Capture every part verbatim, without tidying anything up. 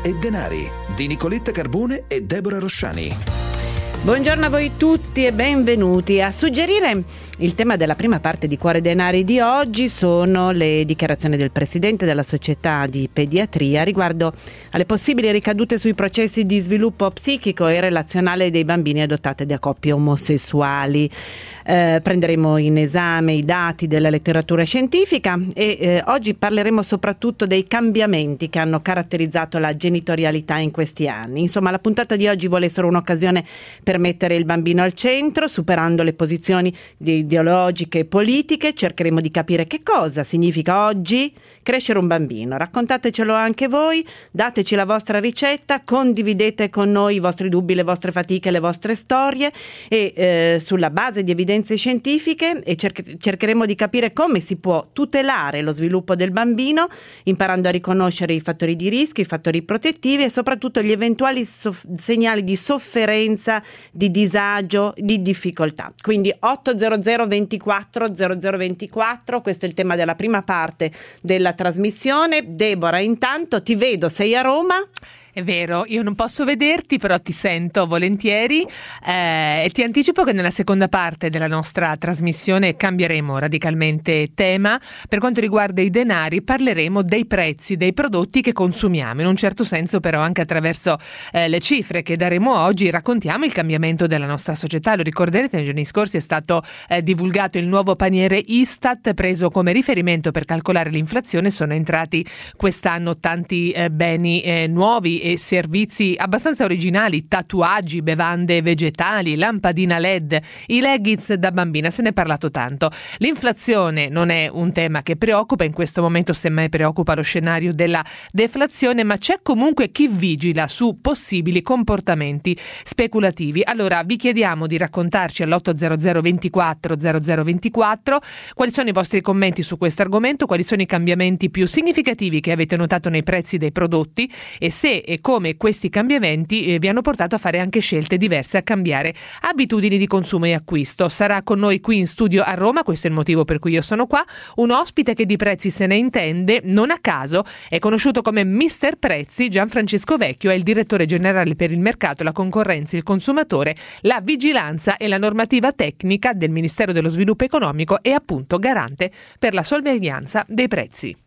e denari di Nicoletta Carbone e Deborah Rosciani. Buongiorno a voi tutti e benvenuti. A suggerire il tema della prima parte di Cuore Denari di oggi sono le dichiarazioni del presidente della Società di Pediatria riguardo alle possibili ricadute sui processi di sviluppo psichico e relazionale dei bambini adottati da coppie omosessuali. Eh, prenderemo in esame i dati della letteratura scientifica e eh, oggi parleremo soprattutto dei cambiamenti che hanno caratterizzato la genitorialità in questi anni. Insomma, la puntata di oggi vuole essere un'occasione per mettere il bambino al centro, superando le posizioni ideologiche e politiche. Cercheremo di capire che cosa significa oggi crescere un bambino. Raccontatecelo anche voi, dateci la vostra ricetta, condividete con noi i vostri dubbi, le vostre fatiche, le vostre storie e eh, sulla base di evidenze scientifiche e cerch- cercheremo di capire come si può tutelare lo sviluppo del bambino, imparando a riconoscere i fattori di rischio, i fattori protettivi e soprattutto gli eventuali soff- segnali di sofferenza, di disagio, di difficoltà. Quindi ottocento ventiquattro zero zero ventiquattro, questo è il tema della prima parte della trasmissione. Deborah, intanto ti vedo, sei a Roma? È vero, io non posso vederti, però ti sento volentieri eh, e ti anticipo che nella seconda parte della nostra trasmissione cambieremo radicalmente tema. Per quanto riguarda i denari, parleremo dei prezzi dei prodotti che consumiamo. In un certo senso, però, anche attraverso eh, le cifre che daremo oggi, raccontiamo il cambiamento della nostra società. Lo ricorderete, nei giorni scorsi è stato eh, divulgato il nuovo paniere Istat, preso come riferimento per calcolare l'inflazione. Sono entrati quest'anno tanti eh, beni eh, nuovi e servizi abbastanza originali, tatuaggi, bevande vegetali, lampadina L E D, i leggings da bambina, se ne è parlato tanto. L'inflazione non è un tema che preoccupa, in questo momento semmai preoccupa lo scenario della deflazione, ma c'è comunque chi vigila su possibili comportamenti speculativi. Allora vi chiediamo di raccontarci all'ottocento ventiquattro zero zero ventiquattro quali sono i vostri commenti su questo argomento, quali sono i cambiamenti più significativi che avete notato nei prezzi dei prodotti e se e come questi cambiamenti eh, vi hanno portato a fare anche scelte diverse, a cambiare abitudini di consumo e acquisto. Sarà con noi qui in studio a Roma, questo è il motivo per cui io sono qua, un ospite che di prezzi se ne intende, non a caso è conosciuto come mister Prezzi. Gianfrancesco Vecchio è il direttore generale per il mercato, la concorrenza, il consumatore, la vigilanza e la normativa tecnica del Ministero dello Sviluppo Economico e appunto garante per la sorveglianza dei prezzi.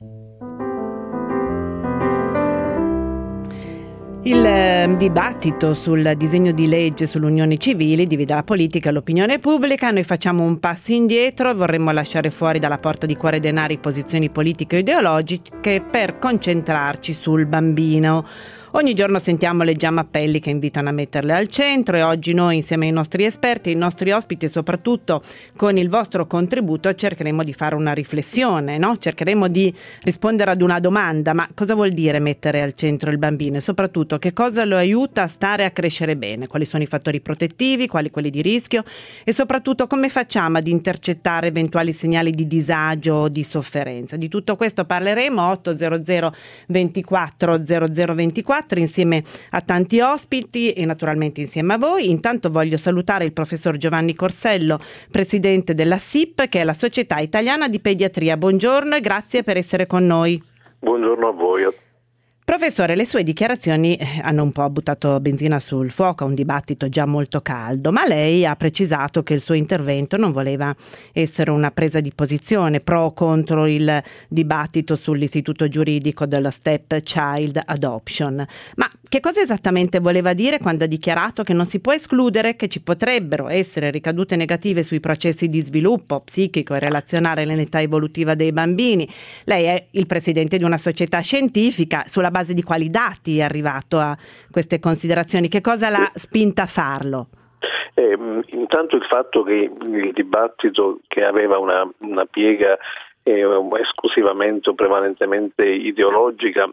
Il eh, dibattito sul disegno di legge sull'unione civile divide la politica e l'opinione pubblica. Noi facciamo un passo indietro e vorremmo lasciare fuori dalla porta di Cuore Denari posizioni politiche o ideologiche per concentrarci sul bambino. Ogni giorno sentiamo e leggiamo appelli che invitano a metterle al centro e oggi noi, insieme ai nostri esperti, ai nostri ospiti e soprattutto con il vostro contributo cercheremo di fare una riflessione, no? Cercheremo di rispondere ad una domanda: ma cosa vuol dire mettere al centro il bambino e soprattutto che cosa lo aiuta a stare a crescere bene? Quali sono i fattori protettivi, quali quelli di rischio e soprattutto come facciamo ad intercettare eventuali segnali di disagio o di sofferenza? Di tutto questo parleremo. Ottocento ventiquattro zero zero ventiquattro insieme a tanti ospiti e naturalmente insieme a voi. Intanto voglio salutare il professor Giovanni Corsello, presidente della S I P, che è la Società Italiana di Pediatria. Buongiorno e grazie per essere con noi. Buongiorno a voi. Professore, le sue dichiarazioni hanno un po' buttato benzina sul fuoco a un dibattito già molto caldo, ma lei ha precisato che il suo intervento non voleva essere una presa di posizione pro o contro il dibattito sull'istituto giuridico della Step Child Adoption. Ma che cosa esattamente voleva dire quando ha dichiarato che non si può escludere che ci potrebbero essere ricadute negative sui processi di sviluppo psichico e relazionale nell'età evolutiva dei bambini? Lei è il presidente di una società scientifica. Sulla base di quali dati è arrivato a queste considerazioni? Che cosa l'ha spinta a farlo? Eh, intanto il fatto che il dibattito, che aveva una, una piega eh, esclusivamente o prevalentemente ideologica,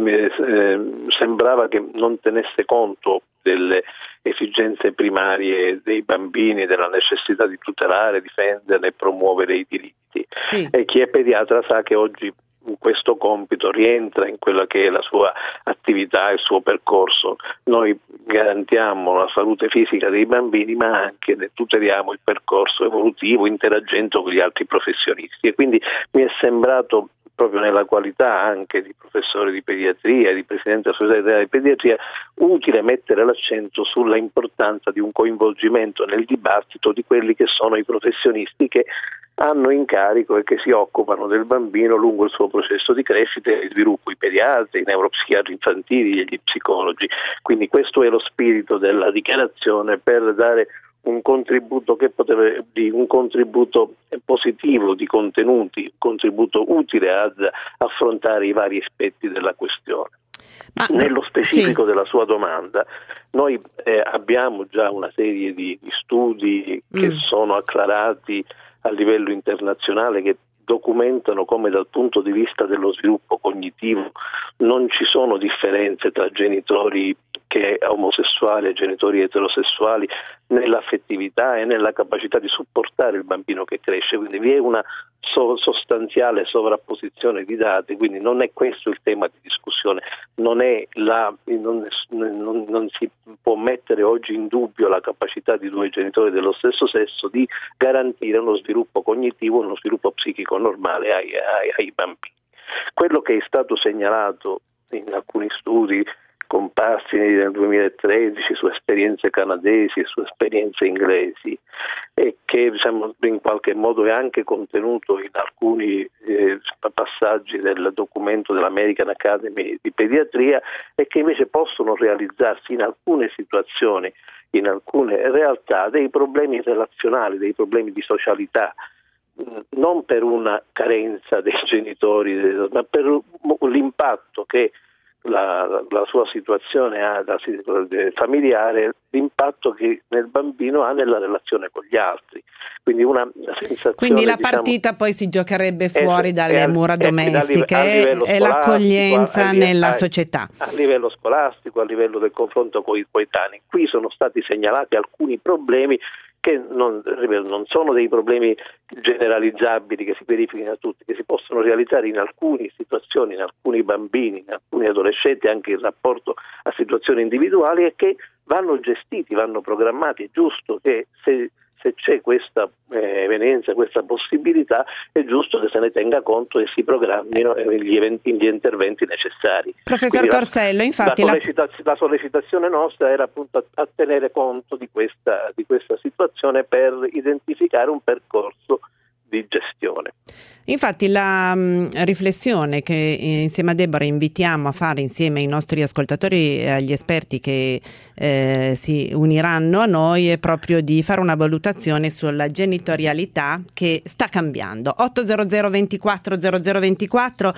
eh, sembrava che non tenesse conto delle esigenze primarie dei bambini, della necessità di tutelare, difendere e promuovere i diritti. Sì. E chi è pediatra sa che oggi questo compito rientra in quella che è la sua attività, il suo percorso. Noi garantiamo la salute fisica dei bambini, ma anche ne tuteliamo il percorso evolutivo interagendo con gli altri professionisti, e quindi mi è sembrato proprio nella qualità anche di professore di pediatria, di presidente della Società Italiana di Pediatria, utile mettere l'accento sulla importanza di un coinvolgimento nel dibattito di quelli che sono i professionisti che hanno incarico e che si occupano del bambino lungo il suo processo di crescita e di sviluppo, i pediatri, i neuropsichiatri infantili e gli psicologi. Quindi questo è lo spirito della dichiarazione, per dare un contributo che potrebbe di un contributo positivo di contenuti, un contributo utile ad affrontare i vari aspetti della questione. Ma, Nello specifico sì. della sua domanda, noi eh, abbiamo già una serie di, di studi che mm. sono acclarati a livello internazionale, che documentano come dal punto di vista dello sviluppo cognitivo non ci sono differenze tra genitori che omosessuali e genitori eterosessuali nell'affettività e nella capacità di supportare il bambino che cresce, quindi vi è una so- sostanziale sovrapposizione di dati, quindi non è questo il tema di discussione, non è la non, non, non si può mettere oggi in dubbio la capacità di due genitori dello stesso sesso di garantire uno sviluppo cognitivo, uno sviluppo psichico normale ai, ai, ai bambini. Quello che è stato segnalato in alcuni studi comparsi nel duemilatredici su esperienze canadesi e su esperienze inglesi, e che diciamo, in qualche modo è anche contenuto in alcuni eh, passaggi del documento dell'American Academy di Pediatria, e che invece possono realizzarsi in alcune situazioni, in alcune realtà, dei problemi relazionali, dei problemi di socialità, non per una carenza dei genitori, ma per l'impatto che La, la sua situazione ha da, familiare, l'impatto che nel bambino ha nella relazione con gli altri, quindi una sensazione, quindi la diciamo, partita poi si giocherebbe fuori è, dalle è, mura è, domestiche e l'accoglienza a, nella a, società a livello scolastico, a livello del confronto con i coetanei. Qui sono stati segnalati alcuni problemi che non, non sono dei problemi generalizzabili che si verificano a tutti, che si possono realizzare in alcune situazioni, in alcuni bambini, in alcuni adolescenti, anche in rapporto a situazioni individuali, e che vanno gestiti, vanno programmati. È giusto che se, se c'è questa eh, evenienza, questa possibilità, è giusto che se ne tenga conto e si programmino gli, eventi, gli interventi necessari. Professor Quindi Corsello, la, infatti la, sollecitaz- la sollecitazione nostra era appunto a, a tenere conto di questa, di questa situazione per identificare un percorso di gestione. Infatti la mh, riflessione che eh, insieme a Deborah invitiamo a fare insieme ai nostri ascoltatori e agli esperti che eh, si uniranno a noi è proprio di fare una valutazione sulla genitorialità che sta cambiando. otto zero zero ventiquattro zero zero ventiquattro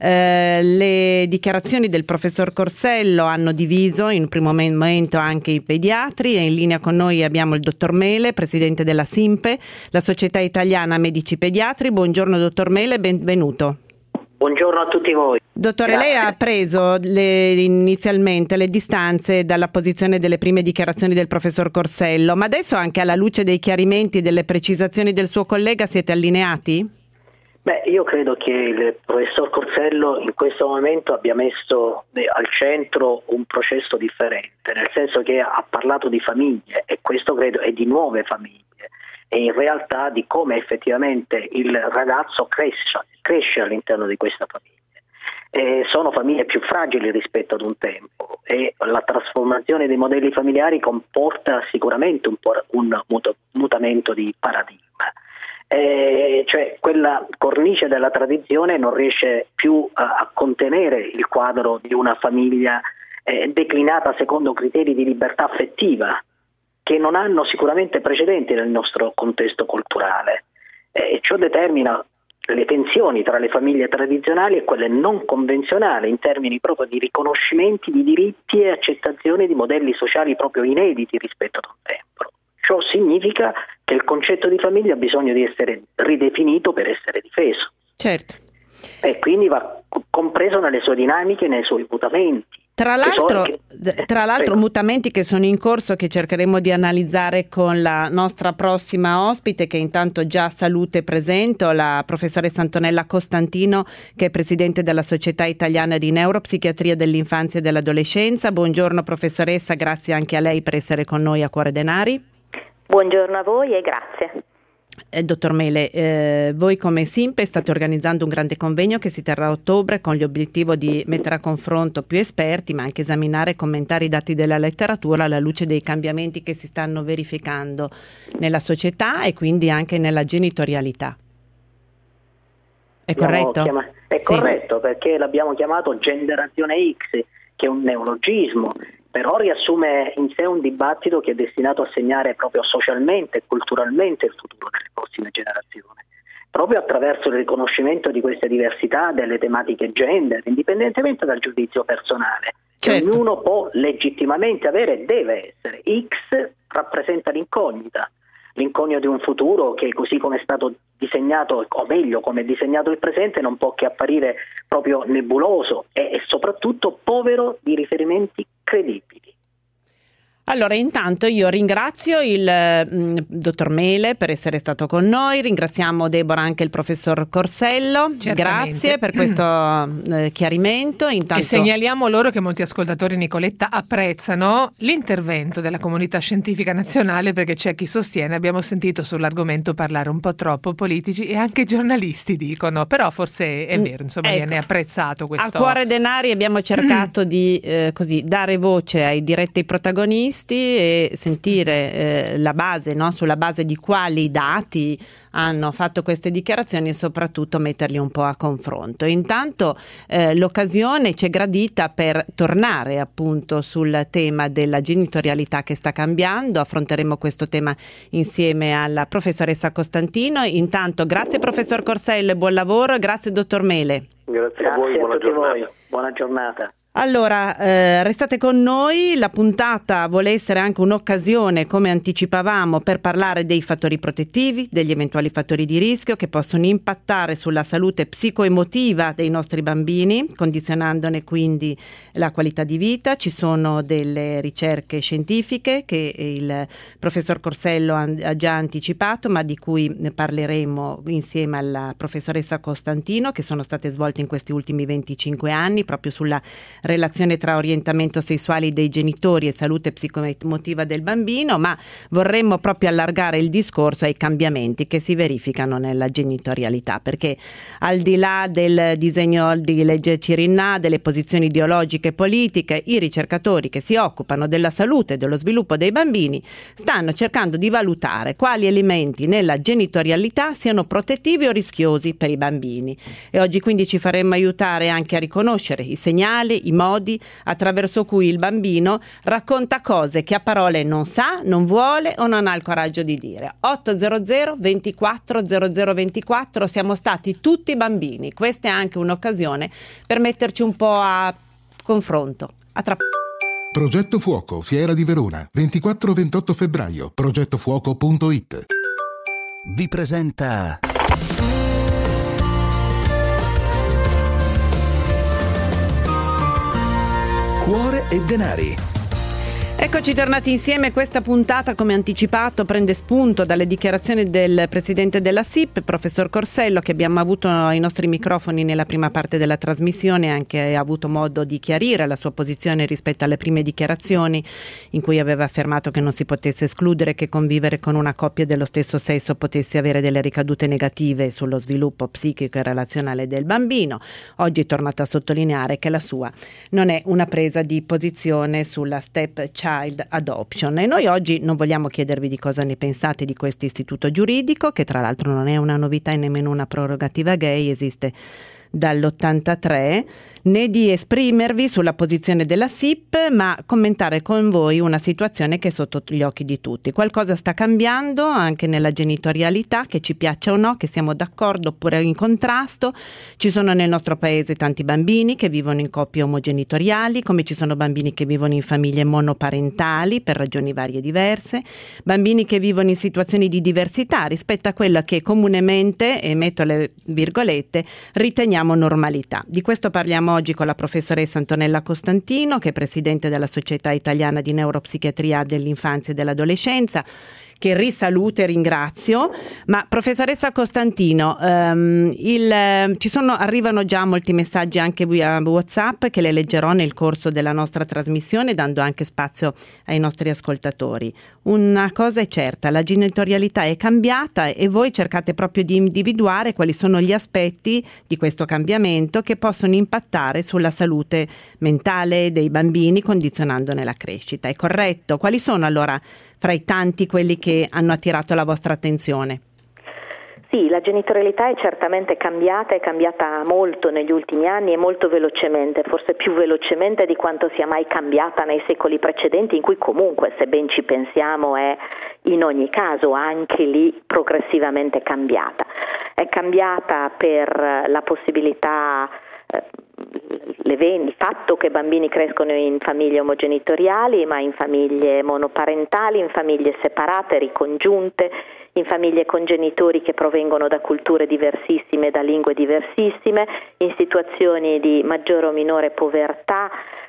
eh, le dichiarazioni del professor Corsello hanno diviso in primo momento anche i pediatri, e in linea con noi abbiamo il dottor Mele, presidente della SINPE, la Società Italiana Medici Pediatri. Buongiorno dottor Mele, benvenuto. Buongiorno a tutti voi. Dottore, Grazie. lei ha preso le, inizialmente le distanze dalla posizione delle prime dichiarazioni del professor Corsello, ma adesso, anche alla luce dei chiarimenti e delle precisazioni del suo collega, siete allineati? Beh, io credo che il professor Corsello in questo momento abbia messo al centro un processo differente, nel senso che ha parlato di famiglie, e questo credo è di nuove famiglie, e in realtà di come effettivamente il ragazzo cresce, cresce all'interno di questa famiglia. E sono famiglie più fragili rispetto ad un tempo, e la trasformazione dei modelli familiari comporta sicuramente un po' un mutamento di paradigma. Eh, cioè quella cornice della tradizione non riesce più a, a contenere il quadro di una famiglia eh, declinata secondo criteri di libertà affettiva che non hanno sicuramente precedenti nel nostro contesto culturale, e eh, ciò determina le tensioni tra le famiglie tradizionali e quelle non convenzionali in termini proprio di riconoscimenti di diritti e accettazione di modelli sociali proprio inediti rispetto ad un tempo. Ciò significa che il concetto di famiglia ha bisogno di essere ridefinito per essere difeso. Certo. E quindi va compreso nelle sue dinamiche, nei suoi mutamenti. Tra l'altro, che, tra l'altro mutamenti che sono in corso, che cercheremo di analizzare con la nostra prossima ospite, che intanto già saluto e presento, la professoressa Antonella Costantino, che è presidente della Società Italiana di Neuropsichiatria dell'Infanzia e dell'Adolescenza. Buongiorno professoressa, grazie anche a lei per essere con noi a Cuore Denari. Buongiorno a voi e grazie. Eh, dottor Mele, eh, voi come SINP state organizzando un grande convegno che si terrà a ottobre con l'obiettivo di mettere a confronto più esperti, ma anche esaminare e commentare i dati della letteratura alla luce dei cambiamenti che si stanno verificando nella società e quindi anche nella genitorialità. È corretto? Chiama- è sì. corretto, perché l'abbiamo chiamato generazione X, che è un neologismo, però riassume in sé un dibattito che è destinato a segnare proprio socialmente e culturalmente il futuro delle prossime generazioni, proprio attraverso il riconoscimento di queste diversità delle tematiche gender, indipendentemente dal giudizio personale, che certo. ognuno può legittimamente avere e deve essere. X rappresenta l'incognita, l'incognito di un futuro che, così come è stato disegnato, o meglio come è disegnato il presente, non può che apparire proprio nebuloso e, e soprattutto povero di riferimenti credibili. Allora, intanto io ringrazio il mh, dottor Mele per essere stato con noi, ringraziamo Deborah, anche il professor Corsello. Certamente. Grazie per questo eh, chiarimento. Intanto... E segnaliamo loro che molti ascoltatori, Nicoletta, apprezzano l'intervento della comunità scientifica nazionale, perché c'è chi sostiene, abbiamo sentito sull'argomento parlare un po' troppo politici e anche giornalisti dicono, però forse è vero, insomma, ecco, viene apprezzato questo. A Cuore Denari abbiamo cercato di eh, così dare voce ai diretti protagonisti e sentire eh, la base, no? Sulla base di quali dati hanno fatto queste dichiarazioni e soprattutto metterli un po' a confronto. Intanto eh, l'occasione ci è gradita per tornare appunto sul tema della genitorialità che sta cambiando. Affronteremo questo tema insieme alla professoressa Costantino. Intanto grazie professor Corsello e buon lavoro, e grazie dottor Mele. Grazie, Grazie a voi, buona a tutti giornata. voi, buona giornata. Allora, eh, restate con noi, la puntata vuole essere anche un'occasione, come anticipavamo, per parlare dei fattori protettivi, degli eventuali fattori di rischio che possono impattare sulla salute psicoemotiva dei nostri bambini, condizionandone quindi la qualità di vita. Ci sono delle ricerche scientifiche che il professor Corsello ha già anticipato, ma di cui ne parleremo insieme alla professoressa Costantino, che sono state svolte in questi ultimi venticinque anni proprio sulla relazione tra orientamento sessuale dei genitori e salute psicoemotiva del bambino, ma vorremmo proprio allargare il discorso ai cambiamenti che si verificano nella genitorialità, perché al di là del disegno di legge Cirinnà, delle posizioni ideologiche e politiche, i ricercatori che si occupano della salute e dello sviluppo dei bambini stanno cercando di valutare quali elementi nella genitorialità siano protettivi o rischiosi per i bambini, e oggi quindi ci faremo aiutare anche a riconoscere i segnali, i modi attraverso cui il bambino racconta cose che a parole non sa, non vuole o non ha il coraggio di dire. ottocento ventiquattro zero zero ventiquattro, siamo stati tutti bambini, questa è anche un'occasione per metterci un po' a confronto. A tra... Progetto Fuoco, Fiera di Verona, ventiquattro ventotto febbraio, progettofuoco punto it. Vi presenta Cuore e Denari. Eccoci tornati insieme. Questa puntata, come anticipato, prende spunto dalle dichiarazioni del presidente della S I P, professor Corsello, che abbiamo avuto ai nostri microfoni nella prima parte della trasmissione, anche ha avuto modo di chiarire la sua posizione rispetto alle prime dichiarazioni in cui aveva affermato che non si potesse escludere che convivere con una coppia dello stesso sesso potesse avere delle ricadute negative sullo sviluppo psichico e relazionale del bambino. Oggi è tornato a sottolineare che la sua non è una presa di posizione sulla step child adoption, e noi oggi non vogliamo chiedervi di cosa ne pensate di questo istituto giuridico, che tra l'altro non è una novità e nemmeno una prerogativa gay, esiste dall'ottantatré, né di esprimervi sulla posizione della S I P, ma commentare con voi una situazione che è sotto gli occhi di tutti. Qualcosa sta cambiando anche nella genitorialità, che ci piaccia o no, che siamo d'accordo oppure in contrasto. Ci sono nel nostro paese tanti bambini che vivono in coppie omogenitoriali, come ci sono bambini che vivono in famiglie monoparentali per ragioni varie e diverse, bambini che vivono in situazioni di diversità rispetto a quella che comunemente, e metto le virgolette, riteniamo normalità. Di questo parliamo oggi con la professoressa Antonella Costantino, che è presidente della Società Italiana di Neuropsichiatria dell'Infanzia e dell'Adolescenza, che risaluto e ringrazio. Ma professoressa Costantino, um, il, ci sono, arrivano già molti messaggi anche via WhatsApp che le leggerò nel corso della nostra trasmissione, dando anche spazio ai nostri ascoltatori. Una cosa è certa, la genitorialità è cambiata e voi cercate proprio di individuare quali sono gli aspetti di questo cambiamento che possono impattare sulla salute mentale dei bambini, condizionandone la crescita. È corretto? Quali sono allora fra i tanti quelli che hanno attirato la vostra attenzione? Sì, la genitorialità è certamente cambiata, è cambiata molto negli ultimi anni e molto velocemente, forse più velocemente di quanto sia mai cambiata nei secoli precedenti, in cui comunque, se ben ci pensiamo, è in ogni caso anche lì progressivamente cambiata. È cambiata per la possibilità, eh, il fatto che bambini crescono in famiglie omogenitoriali, ma in famiglie monoparentali, in famiglie separate, ricongiunte, in famiglie con genitori che provengono da culture diversissime, da lingue diversissime, in situazioni di maggiore o minore povertà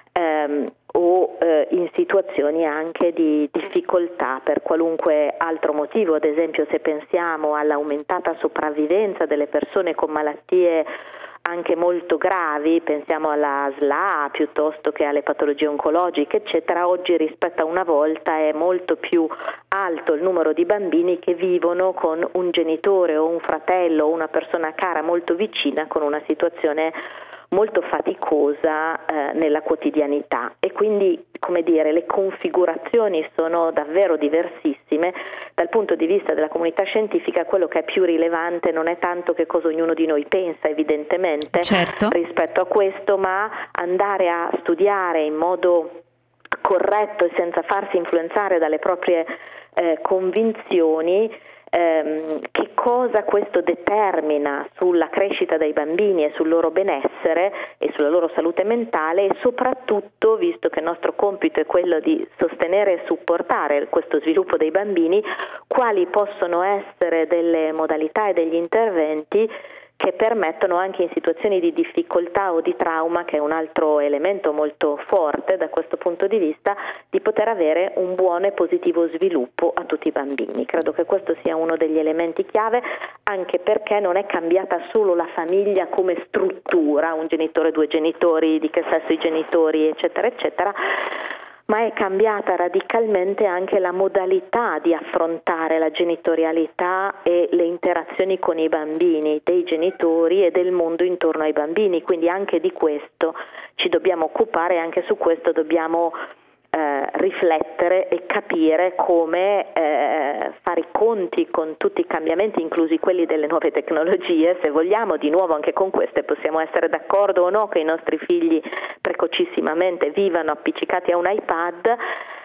ehm, o eh, in situazioni anche di difficoltà per qualunque altro motivo. Ad esempio, se pensiamo all'aumentata sopravvivenza delle persone con malattie anche molto gravi, pensiamo alla S L A piuttosto che alle patologie oncologiche, eccetera, oggi rispetto a una volta è molto più alto il numero di bambini che vivono con un genitore o un fratello o una persona cara molto vicina con una situazione molto faticosa eh, nella quotidianità, e quindi, come dire, le configurazioni sono davvero diversissime. Dal punto di vista della comunità scientifica, quello che è più rilevante non è tanto che cosa ognuno di noi pensa, evidentemente, certo, rispetto a questo, ma andare a studiare in modo corretto e senza farsi influenzare dalle proprie eh, convinzioni ehm, che cosa questo determina sulla crescita dei bambini e sul loro benessere e sulla loro salute mentale, e soprattutto, visto che il nostro compito è quello di sostenere e supportare questo sviluppo dei bambini, quali possono essere delle modalità e degli interventi che permettono anche in situazioni di difficoltà o di trauma, che è un altro elemento molto forte da questo punto di vista, di poter avere un buon e positivo sviluppo a tutti i bambini. Credo che questo sia uno degli elementi chiave, anche perché non è cambiata solo la famiglia come struttura, un genitore, due genitori, di che sesso i genitori, eccetera, eccetera, ma è cambiata radicalmente anche la modalità di affrontare la genitorialità e le interazioni con i bambini, dei genitori e del mondo intorno ai bambini. Quindi anche di questo ci dobbiamo occupare, e anche su questo dobbiamo eh, riflettere e capire come eh, fare i conti con tutti i cambiamenti, inclusi quelli delle nuove tecnologie. Se vogliamo, di nuovo anche con queste possiamo essere d'accordo o no che i nostri figli precocissimamente vivano appiccicati a un iPad,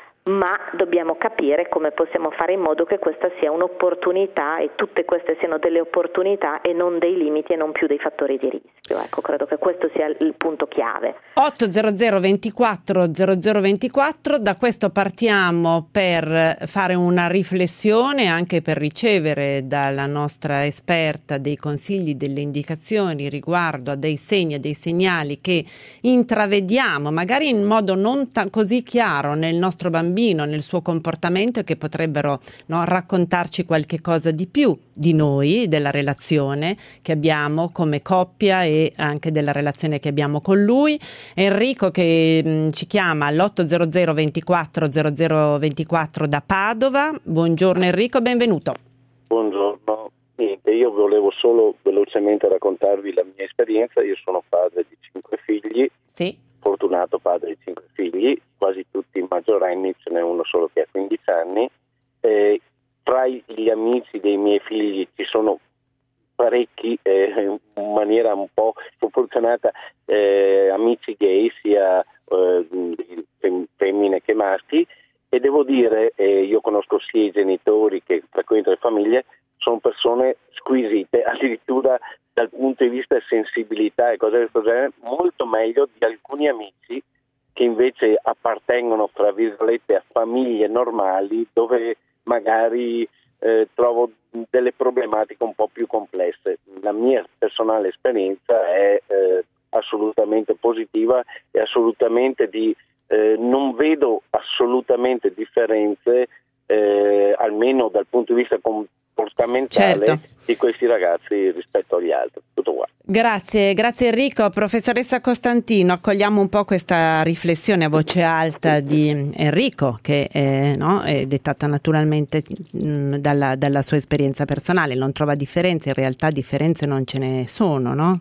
ma dobbiamo capire come possiamo fare in modo che questa sia un'opportunità e tutte queste siano delle opportunità e non dei limiti e non più dei fattori di rischio. Ecco, credo che questo sia il punto chiave. otto zero zero ventiquattro zero zero ventiquattro, da questo partiamo per fare una riflessione, anche per ricevere dalla nostra esperta dei consigli, delle indicazioni riguardo a dei segni e dei segnali che intravediamo magari in modo non t- così chiaro nel nostro bambino, nel suo comportamento, e che potrebbero, no, raccontarci qualche cosa di più di noi, della relazione che abbiamo come coppia e anche della relazione che abbiamo con lui. Enrico che mh, ci chiama all'otto zero zero ventiquattro zero zero ventiquattro da Padova. Buongiorno Enrico, benvenuto. Buongiorno. Niente, io volevo solo velocemente raccontarvi la mia esperienza. Io sono padre di cinque figli. Sì. Fortunato padre di cinque figli, quasi tutti maggiorenni, ce n'è uno solo che ha quindici anni. Eh, tra gli amici dei miei figli ci sono parecchi, eh, in maniera un po' sproporzionata, eh, amici gay, sia eh, femmine che maschi, e devo dire, eh, io conosco sia i genitori che frequento le famiglie, sono persone squisite, addirittura dal punto di vista sensibilità e cose del genere, molto meglio di alcuni amici che invece appartengono, tra virgolette, a famiglie normali, dove magari eh, trovo delle problematiche un po' più complesse. La mia personale esperienza è eh, assolutamente positiva e assolutamente di eh, non vedo assolutamente differenze eh, a almeno dal punto di vista comportamentale, certo, di questi ragazzi rispetto agli altri. Tutto qua. Grazie, grazie Enrico. Professoressa Costantino, accogliamo un po' questa riflessione a voce alta di Enrico, che eh, no, è dettata naturalmente mh, dalla, dalla sua esperienza personale. Non trova differenze, in realtà differenze non ce ne sono, no?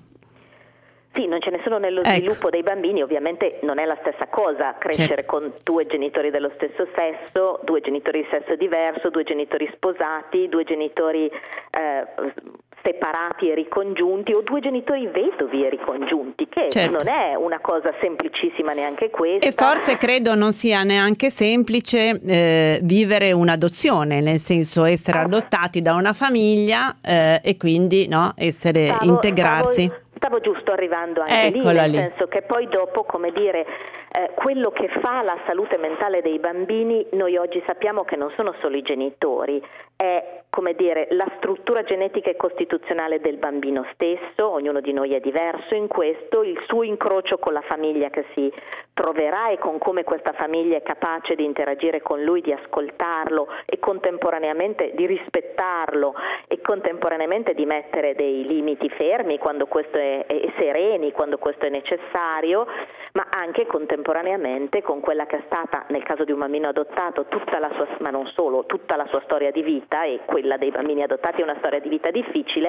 Sì, non ce ne sono nello ecco. sviluppo dei bambini, ovviamente non è la stessa cosa crescere certo. con due genitori dello stesso sesso, due genitori di sesso diverso, due genitori sposati, due genitori eh, separati e ricongiunti o due genitori vedovi e ricongiunti, che certo. non è una cosa semplicissima neanche questa. E forse credo non sia neanche semplice eh, vivere un'adozione, nel senso essere adottati da una famiglia eh, e quindi no, essere stavo, integrarsi. Stavo, stavo giusto arrivando anche Eccola lì, nel lì. senso che poi dopo, come dire, eh, quello che fa la salute mentale dei bambini, noi oggi sappiamo che non sono solo i genitori, è come dire la struttura genetica e costituzionale del bambino stesso, ognuno di noi è diverso in questo, il suo incrocio con la famiglia che si troverà e con come questa famiglia è capace di interagire con lui, di ascoltarlo e contemporaneamente di rispettarlo e contemporaneamente di mettere dei limiti fermi quando questo è, e sereni quando questo è necessario, ma anche contemporaneamente con quella che è stata, nel caso di un bambino adottato, tutta la sua, ma non solo, tutta la sua storia di vita, e quella dei bambini adottati è una storia di vita difficile,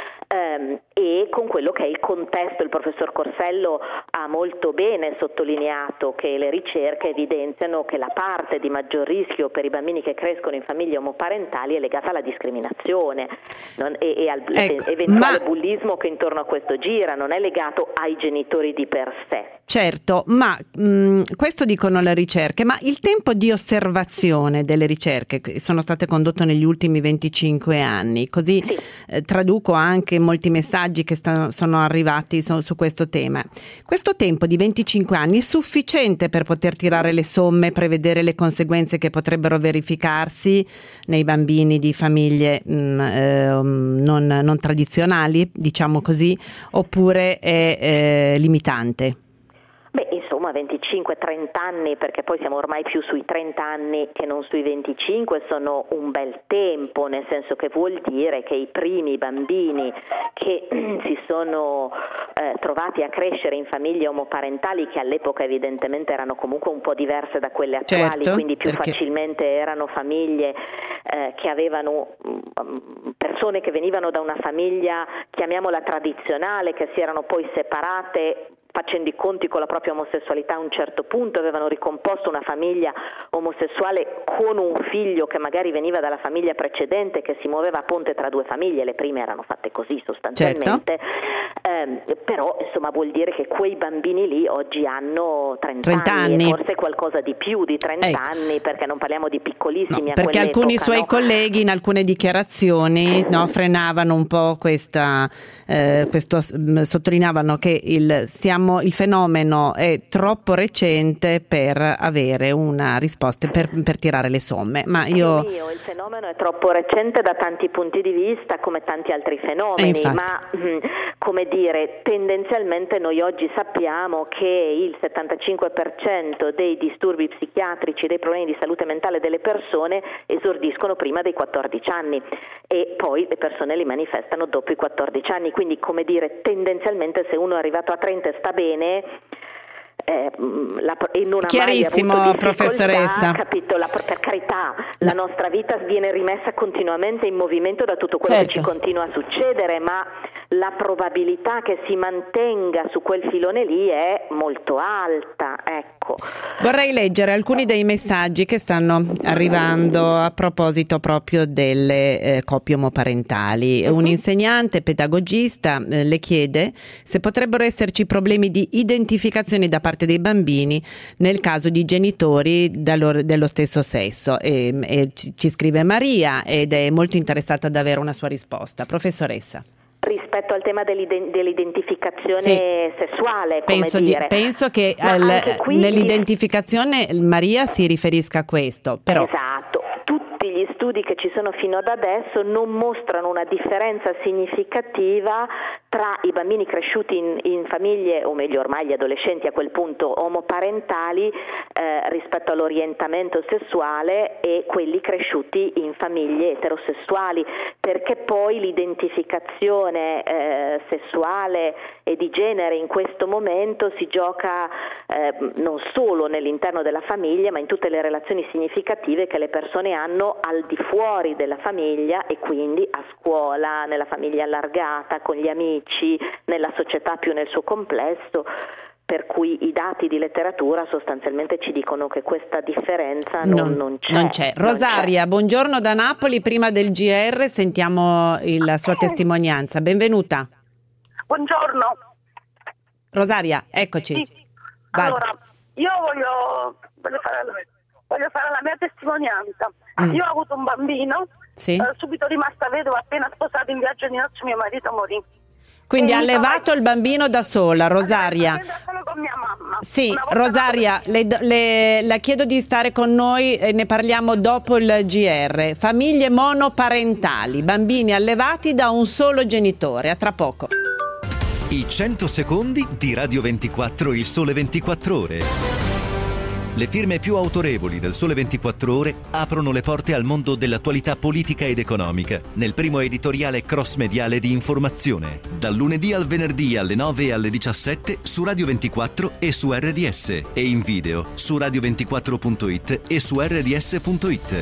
ehm, e con quello che è il contesto. Il professor Corsello ha molto bene sottolineato che le ricerche evidenziano che la parte di maggior rischio per i bambini che crescono in famiglie omoparentali è legata alla discriminazione non, e, e al ecco, eventuale ma... bullismo che intorno a questo gira, non è legato ai genitori di per sé. Certo, ma mh, questo dicono le ricerche, ma il tempo di osservazione delle ricerche che sono state condotte negli ultimi venticinque anni, così sì. eh, traduco anche molti messaggi che stanno, sono arrivati su, su questo tema. Questo tempo di venticinque anni è sufficiente per poter tirare le somme, prevedere le conseguenze che potrebbero verificarsi nei bambini di famiglie mh, eh, non, non tradizionali, diciamo così, oppure è eh, limitante? Beh, insomma, venticinque trenta anni, perché poi siamo ormai più sui trenta anni che non sui venticinque, sono un bel tempo, nel senso che vuol dire che i primi bambini che si sono eh, trovati a crescere in famiglie omoparentali, che all'epoca evidentemente erano comunque un po' diverse da quelle attuali, certo, quindi più perché... facilmente erano famiglie eh, che avevano um, persone che venivano da una famiglia, chiamiamola tradizionale, che si erano poi separate facendo i conti con la propria omosessualità a un certo punto, avevano ricomposto una famiglia omosessuale con un figlio che magari veniva dalla famiglia precedente, che si muoveva a ponte tra due famiglie, le prime erano fatte così sostanzialmente, certo. eh, però insomma vuol dire che quei bambini lì oggi hanno trenta, trenta anni, anni, forse qualcosa di più di trenta ecco. anni, perché non parliamo di piccolissimi. No, a perché alcuni suoi no? colleghi in alcune dichiarazioni no, frenavano un po' questa, eh, questo, sottolineavano che il siamo il fenomeno è troppo recente per avere una risposta, per, per tirare le somme. Ma io mio, il fenomeno è troppo recente da tanti punti di vista, come tanti altri fenomeni, ma mh, come dire, tendenzialmente noi oggi sappiamo che il settantacinque per cento dei disturbi psichiatrici, dei problemi di salute mentale delle persone esordiscono prima dei quattordici anni e poi le persone li manifestano dopo i quattordici anni, quindi come dire, tendenzialmente se uno è arrivato a trenta e sta bene, eh, la, e non ha chiarissimo, mai avuto professoressa, capito? La, per carità, la no. nostra vita viene rimessa continuamente in movimento da tutto quello certo. che ci continua a succedere, ma la probabilità che si mantenga su quel filone lì è molto alta, ecco. Vorrei leggere alcuni dei messaggi che stanno arrivando a proposito proprio delle eh, coppie omoparentali. Uh-huh. Un insegnante pedagogista eh, le chiede se potrebbero esserci problemi di identificazione da parte dei bambini nel caso di genitori dallo, dello stesso sesso. E, e ci scrive Maria ed è molto interessata ad avere una sua risposta. Professoressa. Rispetto al tema dell'identificazione sì. sessuale, come penso dire. Di, penso che al, qui nell'identificazione Maria si riferisca a questo. Però. Esatto. Tutti gli studi che ci sono fino ad adesso non mostrano una differenza significativa tra i bambini cresciuti in, in famiglie, o meglio ormai gli adolescenti a quel punto omoparentali, eh, rispetto all'orientamento sessuale, e quelli cresciuti in famiglie eterosessuali, perché poi l'identificazione eh, sessuale e di genere in questo momento si gioca eh, non solo nell'interno della famiglia, ma in tutte le relazioni significative che le persone hanno al di fuori della famiglia, e quindi a scuola, nella famiglia allargata, con gli amici, nella società più nel suo complesso. Per cui i dati di letteratura sostanzialmente ci dicono che questa differenza non, non, non c'è. Non c'è. Rosaria, non c'è. Buongiorno da Napoli, prima del G R sentiamo il, la sua testimonianza. Benvenuta. Buongiorno. Rosaria, eccoci. Sì. Allora, io voglio, voglio, fare, voglio fare la mia testimonianza. Mm. Io ho avuto un bambino, sì. eh, subito rimasta vedova, appena sposato in viaggio di nozze mio marito morì. Quindi ha allevato il bambino da sola, Rosaria. Solo con mia mamma. Sì, Rosaria, le, le, le chiedo di stare con noi e ne parliamo dopo il G R. Famiglie monoparentali, bambini allevati da un solo genitore. A tra poco. I cento secondi di Radio ventiquattro, il Sole ventiquattro Ore. Le firme più autorevoli del Sole ventiquattro Ore aprono le porte al mondo dell'attualità politica ed economica nel primo editoriale cross-mediale di informazione, dal lunedì al venerdì alle nove e alle diciassette su Radio ventiquattro e su R D S, e in video su radio ventiquattro punto it e su R D S punto it.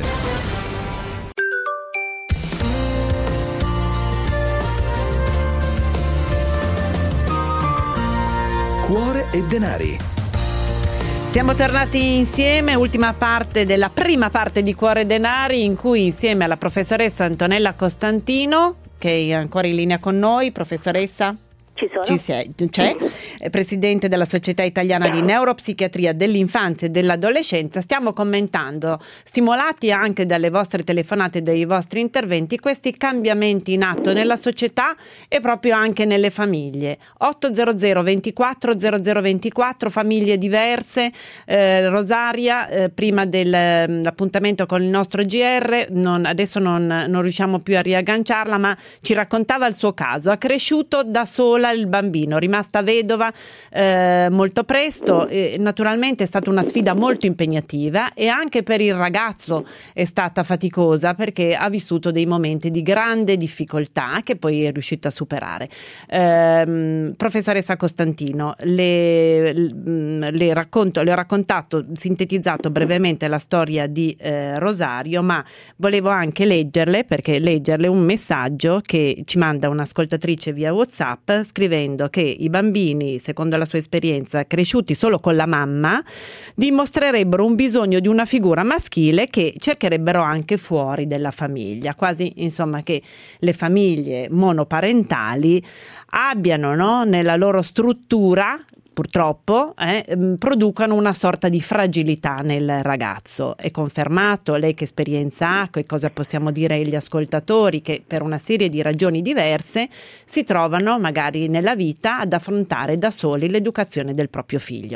Cuore e denari. Siamo tornati insieme, ultima parte della prima parte di Cuore e Denari, in cui insieme alla professoressa Antonella Costantino, che è ancora in linea con noi. Professoressa? Ci sono. Ci sei, c'è, è presidente della Società Italiana di Neuropsichiatria dell'Infanzia e dell'Adolescenza. Stiamo commentando, stimolati anche dalle vostre telefonate e dai vostri interventi, questi cambiamenti in atto nella società e proprio anche nelle famiglie. otto zero zero ventiquattro zero zero ventiquattro, famiglie diverse. eh, Rosaria, eh, prima dell'appuntamento con il nostro G R, non, adesso non, non riusciamo più a riagganciarla, ma ci raccontava il suo caso. Ha cresciuto da sola il bambino, rimasta vedova eh, molto presto, e naturalmente è stata una sfida molto impegnativa, e anche per il ragazzo è stata faticosa, perché ha vissuto dei momenti di grande difficoltà che poi è riuscito a superare. Eh, professoressa Costantino, le, le, racconto, le ho raccontato, sintetizzato brevemente la storia di eh, Rosario, ma volevo anche leggerle, perché leggerle un messaggio che ci manda un'ascoltatrice via WhatsApp, scrivendo che i bambini, secondo la sua esperienza, cresciuti solo con la mamma, dimostrerebbero un bisogno di una figura maschile che cercherebbero anche fuori della famiglia, quasi insomma che le famiglie monoparentali abbiano, no, nella loro struttura, purtroppo, eh, producano una sorta di fragilità nel ragazzo. È confermato? Lei che esperienza ha? Che cosa possiamo dire agli ascoltatori che per una serie di ragioni diverse si trovano magari nella vita ad affrontare da soli l'educazione del proprio figlio?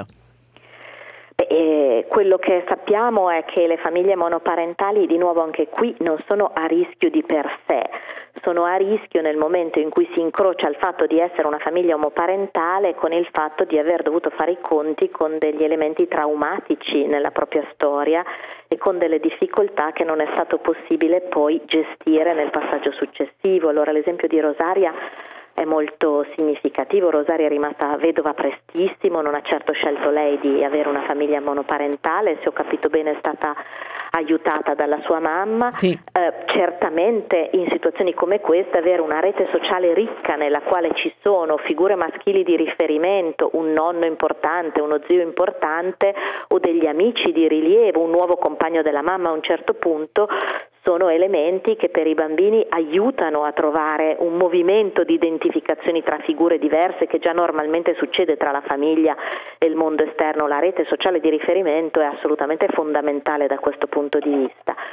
E quello che sappiamo è che le famiglie monoparentali, di nuovo anche qui, non sono a rischio di per sé, sono a rischio nel momento in cui si incrocia il fatto di essere una famiglia omoparentale con il fatto di aver dovuto fare i conti con degli elementi traumatici nella propria storia e con delle difficoltà che non è stato possibile poi gestire nel passaggio successivo. Allora l'esempio di Rosaria è molto significativo. Rosaria è rimasta vedova prestissimo, non ha certo scelto lei di avere una famiglia monoparentale, se ho capito bene è stata aiutata dalla sua mamma. Sì. Eh, certamente in situazioni come queste avere una rete sociale ricca nella quale ci sono figure maschili di riferimento, un nonno importante, uno zio importante o degli amici di rilievo, un nuovo compagno della mamma a un certo punto, sono elementi che per i bambini aiutano a trovare un movimento di identificazioni tra figure diverse che già normalmente succede tra la famiglia e il mondo esterno. La rete sociale di riferimento è assolutamente fondamentale da questo punto di vista.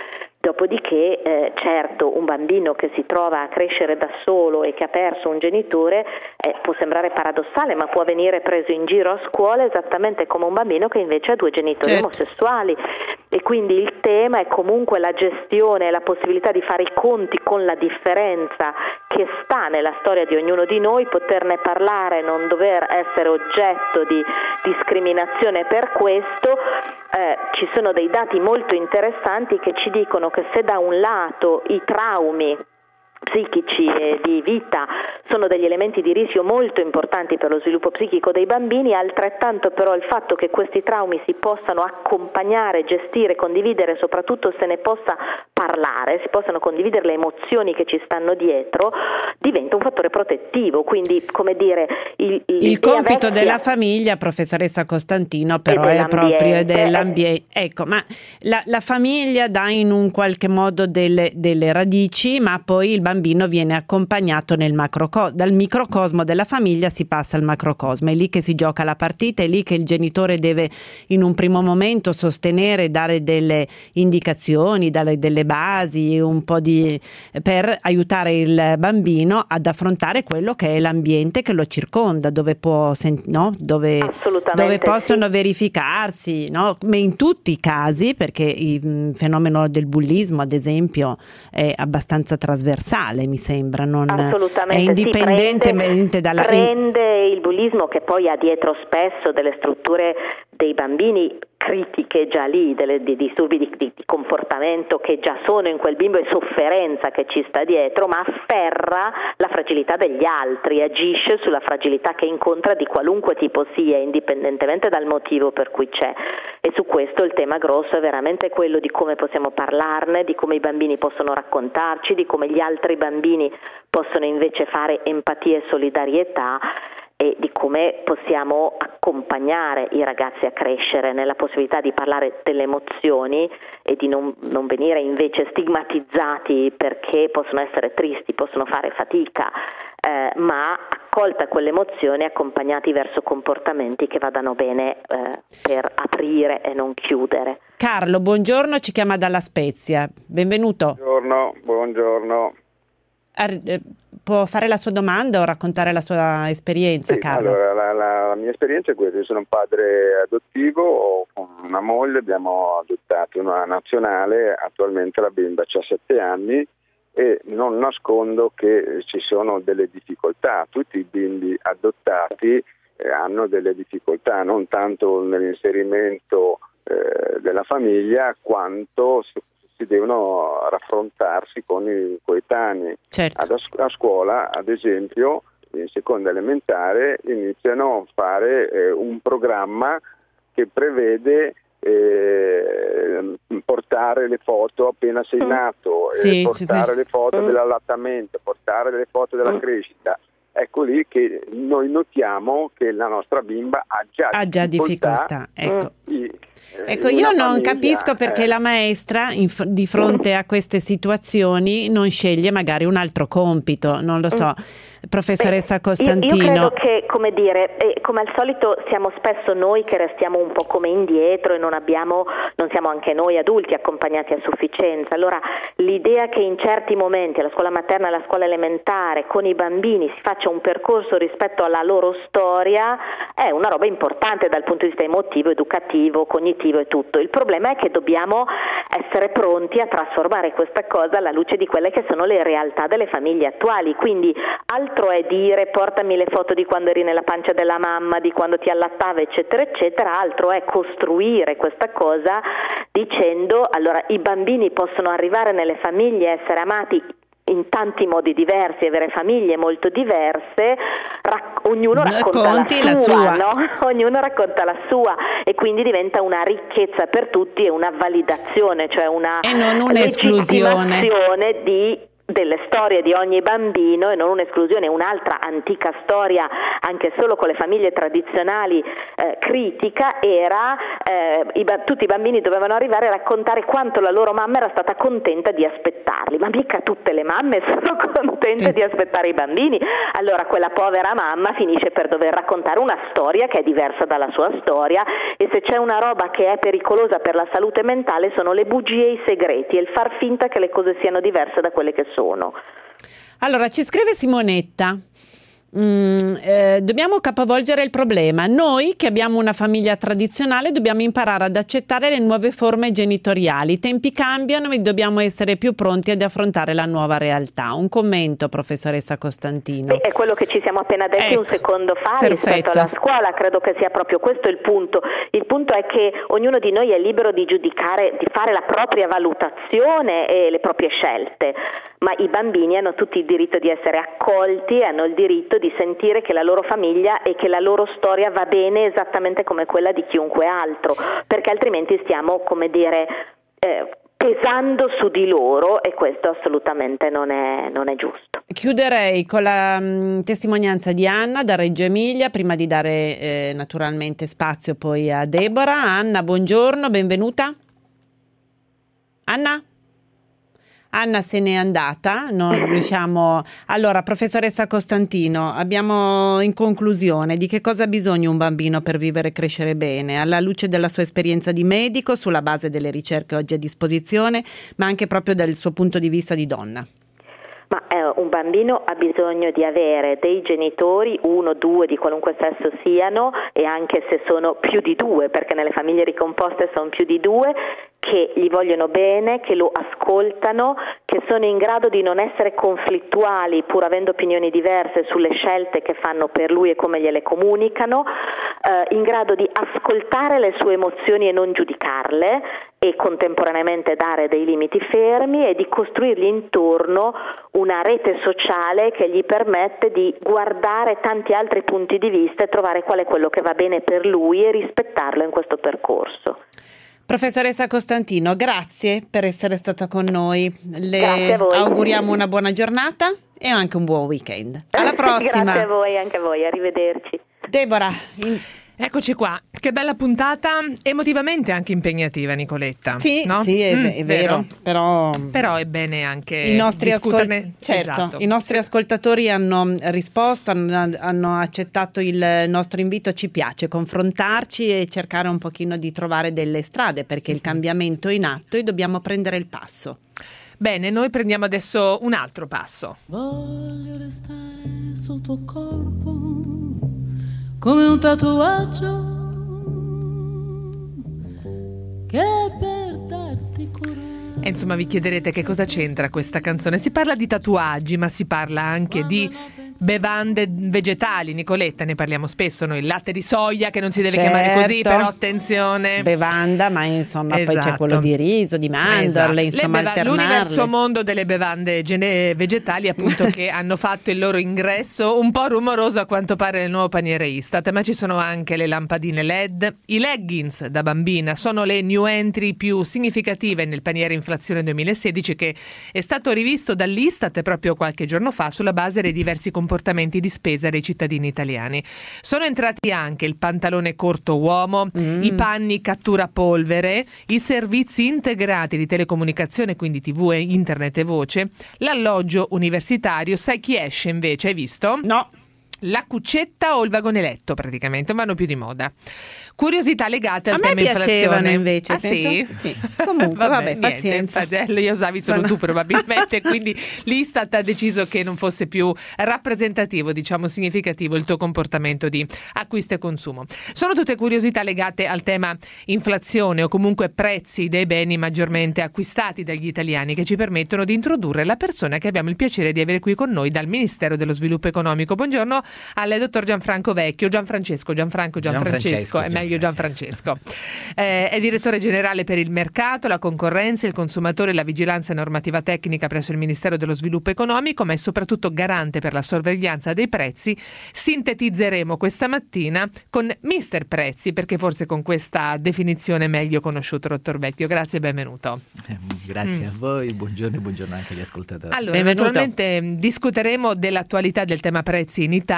Dopodiché, eh, certo, un bambino che si trova a crescere da solo e che ha perso un genitore eh, può sembrare paradossale, ma può venire preso in giro a scuola esattamente come un bambino che invece ha due genitori certo. omosessuali. E quindi il tema è comunque la gestione e la possibilità di fare i conti con la differenza che sta nella storia di ognuno di noi, poterne parlare, non dover essere oggetto di discriminazione per questo. Eh, ci sono dei dati molto interessanti che ci dicono che se da un lato i traumi psichici e di vita sono degli elementi di rischio molto importanti per lo sviluppo psichico dei bambini, altrettanto però il fatto che questi traumi si possano accompagnare, gestire, condividere, soprattutto se ne possa parlare, si possano condividere le emozioni che ci stanno dietro, diventa un fattore protettivo. Quindi, come dire, il, il compito vecchia, della famiglia, professoressa Costantino, però è proprio dell'ambiente. Ecco, ma la, la famiglia dà in un qualche modo delle, delle radici, ma poi il bambino viene accompagnato nel macrocosmo, dal microcosmo della famiglia si passa al macrocosmo, è lì che si gioca la partita, è lì che il genitore deve in un primo momento sostenere, dare delle indicazioni, dare delle basi, un po' di per aiutare il bambino ad affrontare quello che è l'ambiente che lo circonda, dove può no? dove, dove possono sì. verificarsi, no? Ma in tutti i casi, perché il fenomeno del bullismo, ad esempio, è abbastanza trasversale, mi sembra, non assolutamente è indipendentemente sì, prende, dalla prende il bullismo, che poi ha dietro spesso delle strutture dei bambini critiche già lì, delle, di disturbi di, di, di comportamento che già sono in quel bimbo e sofferenza che ci sta dietro, ma afferra la fragilità degli altri, agisce sulla fragilità che incontra di qualunque tipo sia, indipendentemente dal motivo per cui c'è. E su questo il tema grosso è veramente quello di come possiamo parlarne, di come i bambini possono raccontarci, di come gli altri bambini possono invece fare empatia e solidarietà, e di come possiamo accompagnare i ragazzi a crescere nella possibilità di parlare delle emozioni e di non, non venire invece stigmatizzati perché possono essere tristi, possono fare fatica, eh, ma accolta quell'emozione, accompagnati verso comportamenti che vadano bene eh, per aprire e non chiudere. Carlo, buongiorno, ci chiama dalla Spezia, benvenuto. Buongiorno, buongiorno. Può fare la sua domanda o raccontare la sua esperienza, sì, Carlo? Allora, la, la, la mia esperienza è questa: io sono un padre adottivo, ho una moglie, abbiamo adottato una nazionale, attualmente la bimba ha sette anni e non nascondo che ci sono delle difficoltà. Tutti i bimbi adottati eh, hanno delle difficoltà, non tanto nell'inserimento eh, della famiglia quanto si devono raffrontarsi con i coetanei. Certo. A scuola, ad esempio, in seconda elementare iniziano a fare eh, un programma che prevede eh, portare le foto appena sei nato, sì, eh, portare sì. le foto mm. dell'allattamento, portare le foto della mm. crescita. Ecco lì che noi notiamo che la nostra bimba ha già, ha già difficoltà. difficoltà ecco. di, Ecco, io non famiglia, capisco perché eh. la maestra in, di fronte a queste situazioni non sceglie magari un altro compito, non lo so, professoressa Beh, Costantino. Io, io credo che, come dire, eh, come al solito siamo spesso noi che restiamo un po' come indietro e non abbiamo, non siamo anche noi adulti accompagnati a sufficienza. Allora l'idea che in certi momenti alla scuola materna e alla scuola elementare con i bambini si faccia un percorso rispetto alla loro storia è una roba importante dal punto di vista emotivo, educativo, cognitivo e tutto. Il problema è che dobbiamo essere pronti a trasformare questa cosa alla luce di quelle che sono le realtà delle famiglie attuali. Quindi altro è dire portami le foto di quando eri nella pancia della mamma, di quando ti allattava, eccetera eccetera, altro è costruire questa cosa dicendo allora i bambini possono arrivare nelle famiglie e essere amati in tanti modi diversi, avere famiglie molto diverse, rac- ognuno racconta la sua, la sua. No? Ognuno racconta la sua e quindi diventa una ricchezza per tutti e una validazione, cioè una e non un'esclusione legittimazione di delle storie di ogni bambino e non un'esclusione. Un'altra antica storia, anche solo con le famiglie tradizionali, eh, eh, critica era eh, i, tutti i bambini dovevano arrivare a raccontare quanto la loro mamma era stata contenta di aspettarli, ma mica tutte le mamme sono contente di aspettare i bambini. Allora quella povera mamma finisce per dover raccontare una storia che è diversa dalla sua storia, e se c'è una roba che è pericolosa per la salute mentale sono le bugie e i segreti e il far finta che le cose siano diverse da quelle che sono. Allora ci scrive Simonetta. Mm, eh, dobbiamo capovolgere il problema. Noi che abbiamo una famiglia tradizionale dobbiamo imparare ad accettare le nuove forme genitoriali. I tempi cambiano e dobbiamo essere più pronti ad affrontare la nuova realtà. Un commento, professoressa Costantino. Beh, è quello che ci siamo appena detti, ecco, un secondo fa. Perfetto. Rispetto alla scuola, credo che sia proprio questo il punto. Il punto è che ognuno di noi è libero di giudicare, di fare la propria valutazione e le proprie scelte, ma i bambini hanno tutti il diritto di essere accolti, hanno il diritto di sentire che la loro famiglia e che la loro storia va bene esattamente come quella di chiunque altro, perché altrimenti stiamo, come dire, eh, pesando su di loro, e questo assolutamente non è, non è giusto. Chiuderei con la mh, testimonianza di Anna da Reggio Emilia, prima di dare eh, naturalmente spazio poi a Deborah. Anna, buongiorno, benvenuta. Anna? Anna se n'è andata, non riusciamo. Allora, professoressa Costantino, abbiamo in conclusione di che cosa ha bisogno un bambino per vivere e crescere bene, alla luce della sua esperienza di medico, sulla base delle ricerche oggi a disposizione, ma anche proprio dal suo punto di vista di donna. Ma eh, un bambino ha bisogno di avere dei genitori, uno, due, di qualunque sesso siano, e anche se sono più di due, perché nelle famiglie ricomposte sono più di due, che gli vogliono bene, che lo ascoltano, che sono in grado di non essere conflittuali pur avendo opinioni diverse sulle scelte che fanno per lui e come gliele comunicano, eh, in grado di ascoltare le sue emozioni e non giudicarle, e contemporaneamente dare dei limiti fermi, e di costruirgli intorno una rete sociale che gli permette di guardare tanti altri punti di vista e trovare qual è quello che va bene per lui e rispettarlo in questo percorso. Professoressa Costantino, grazie per essere stata con noi. Le Grazie a voi. Auguriamo una buona giornata e anche un buon weekend. Alla prossima. Grazie a voi, anche a voi, arrivederci. Deborah, in... Eccoci qua, che bella puntata, emotivamente anche impegnativa, Nicoletta. Sì, no? sì, è, mm, è vero, però... però è bene anche I nostri, discuterne. ascol- certo, esatto. i nostri sì. ascoltatori hanno risposto, hanno, hanno accettato il nostro invito. Ci piace confrontarci e cercare un pochino di trovare delle strade, perché il cambiamento è in atto e dobbiamo prendere il passo. Bene, noi prendiamo adesso un altro passo. Voglio restare sul tuo corpo come un tatuaggio che per darti coraggio. E insomma vi chiederete che cosa c'entra questa canzone. Si parla di tatuaggi, ma si parla anche di bevande vegetali. Nicoletta, ne parliamo spesso noi, il latte di soia, che non si deve certo. chiamare così, però attenzione. Bevanda, ma insomma esatto. Poi c'è quello di riso, di mandorle, esatto. insomma beva- alternarle. L'universo mondo delle bevande gene- vegetali, appunto, che hanno fatto il loro ingresso un po' rumoroso a quanto pare nel nuovo paniere Istat, ma ci sono anche le lampadine L E D, i leggings da bambina, sono le new entry più significative nel paniere inflazione duemilasedici, che è stato rivisto dall'Istat proprio qualche giorno fa sulla base dei diversi comportamenti di spesa dei cittadini italiani. Sono entrati anche il pantalone corto uomo, mm. i panni cattura polvere, i servizi integrati di telecomunicazione, quindi tivù, e internet e voce, l'alloggio universitario. Sai chi esce invece? Hai visto? No. La cuccetta o il vagone letto, praticamente, non vanno più di moda. Curiosità legate al a tema me piacevano inflazione. invece. Ah sì? sì. Comunque vabbè, vabbè niente, pazienza. infatti, li usavi solo Sono... tu probabilmente, quindi l'Istat ha deciso che non fosse più rappresentativo, diciamo significativo, il tuo comportamento di acquisto e consumo. Sono tutte curiosità legate al tema inflazione o comunque prezzi dei beni maggiormente acquistati dagli italiani, che ci permettono di introdurre la persona che abbiamo il piacere di avere qui con noi dal Ministero dello Sviluppo Economico. Buongiorno al dottor Gianfranco Vecchio, Gianfrancesco, Gianfranco, Gianfrancesco, è meglio Gianfrancesco. Eh, è direttore generale per il mercato, la concorrenza, il consumatore e la vigilanza normativa tecnica presso il Ministero dello Sviluppo Economico, ma è soprattutto garante per la sorveglianza dei prezzi. Sintetizzeremo questa mattina con Mister Prezzi, perché forse con questa definizione è meglio conosciuto, dottor Vecchio. Grazie e benvenuto. Eh, grazie mm. a voi, buongiorno e buongiorno anche agli ascoltatori. Allora, benvenuto. naturalmente discuteremo dell'attualità del tema prezzi in Italia.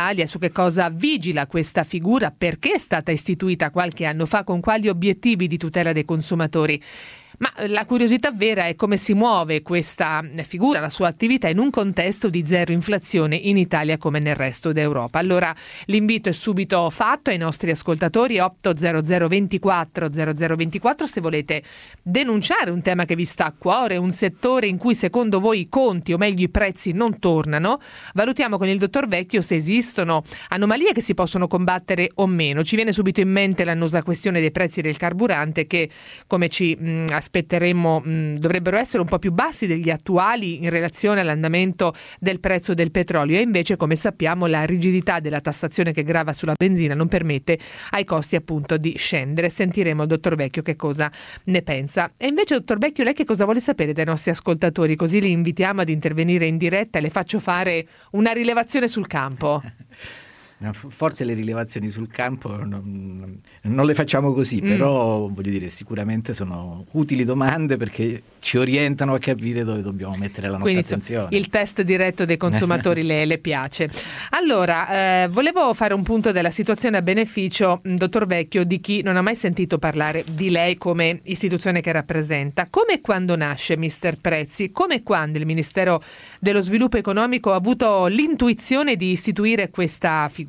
Italia, su che cosa vigila questa figura, perché è stata istituita qualche anno fa, con quali obiettivi di tutela dei consumatori. Ma la curiosità vera è come si muove questa figura, la sua attività in un contesto di zero inflazione in Italia come nel resto d'Europa. Allora l'invito è subito fatto ai nostri ascoltatori otto zero zero ventiquattro zero zero ventiquattro se volete denunciare un tema che vi sta a cuore, un settore in cui secondo voi i conti, o meglio i prezzi, non tornano. Valutiamo con il dottor Vecchio se esistono anomalie che si possono combattere o meno. Ci viene subito in mente l'annosa questione dei prezzi del carburante che, come ci mh, aspetteremmo, mh, dovrebbero essere un po' più bassi degli attuali in relazione all'andamento del prezzo del petrolio, e invece, come sappiamo, la rigidità della tassazione che grava sulla benzina non permette ai costi appunto di scendere. Sentiremo il dottor Vecchio che cosa ne pensa. E invece, dottor Vecchio, lei che cosa vuole sapere dai nostri ascoltatori? Così li invitiamo ad intervenire in diretta e le faccio fare una rilevazione sul campo. Forse le rilevazioni sul campo non, non le facciamo così, mm. però voglio dire, sicuramente sono utili domande perché ci orientano a capire dove dobbiamo mettere la nostra Quindi, attenzione. Il test diretto dei consumatori le, le piace. Allora, eh, volevo fare un punto della situazione a beneficio, dottor Vecchio, di chi non ha mai sentito parlare di lei come istituzione che rappresenta. Come e quando nasce Mister Prezzi? Come e quando il Ministero dello Sviluppo Economico ha avuto l'intuizione di istituire questa figura?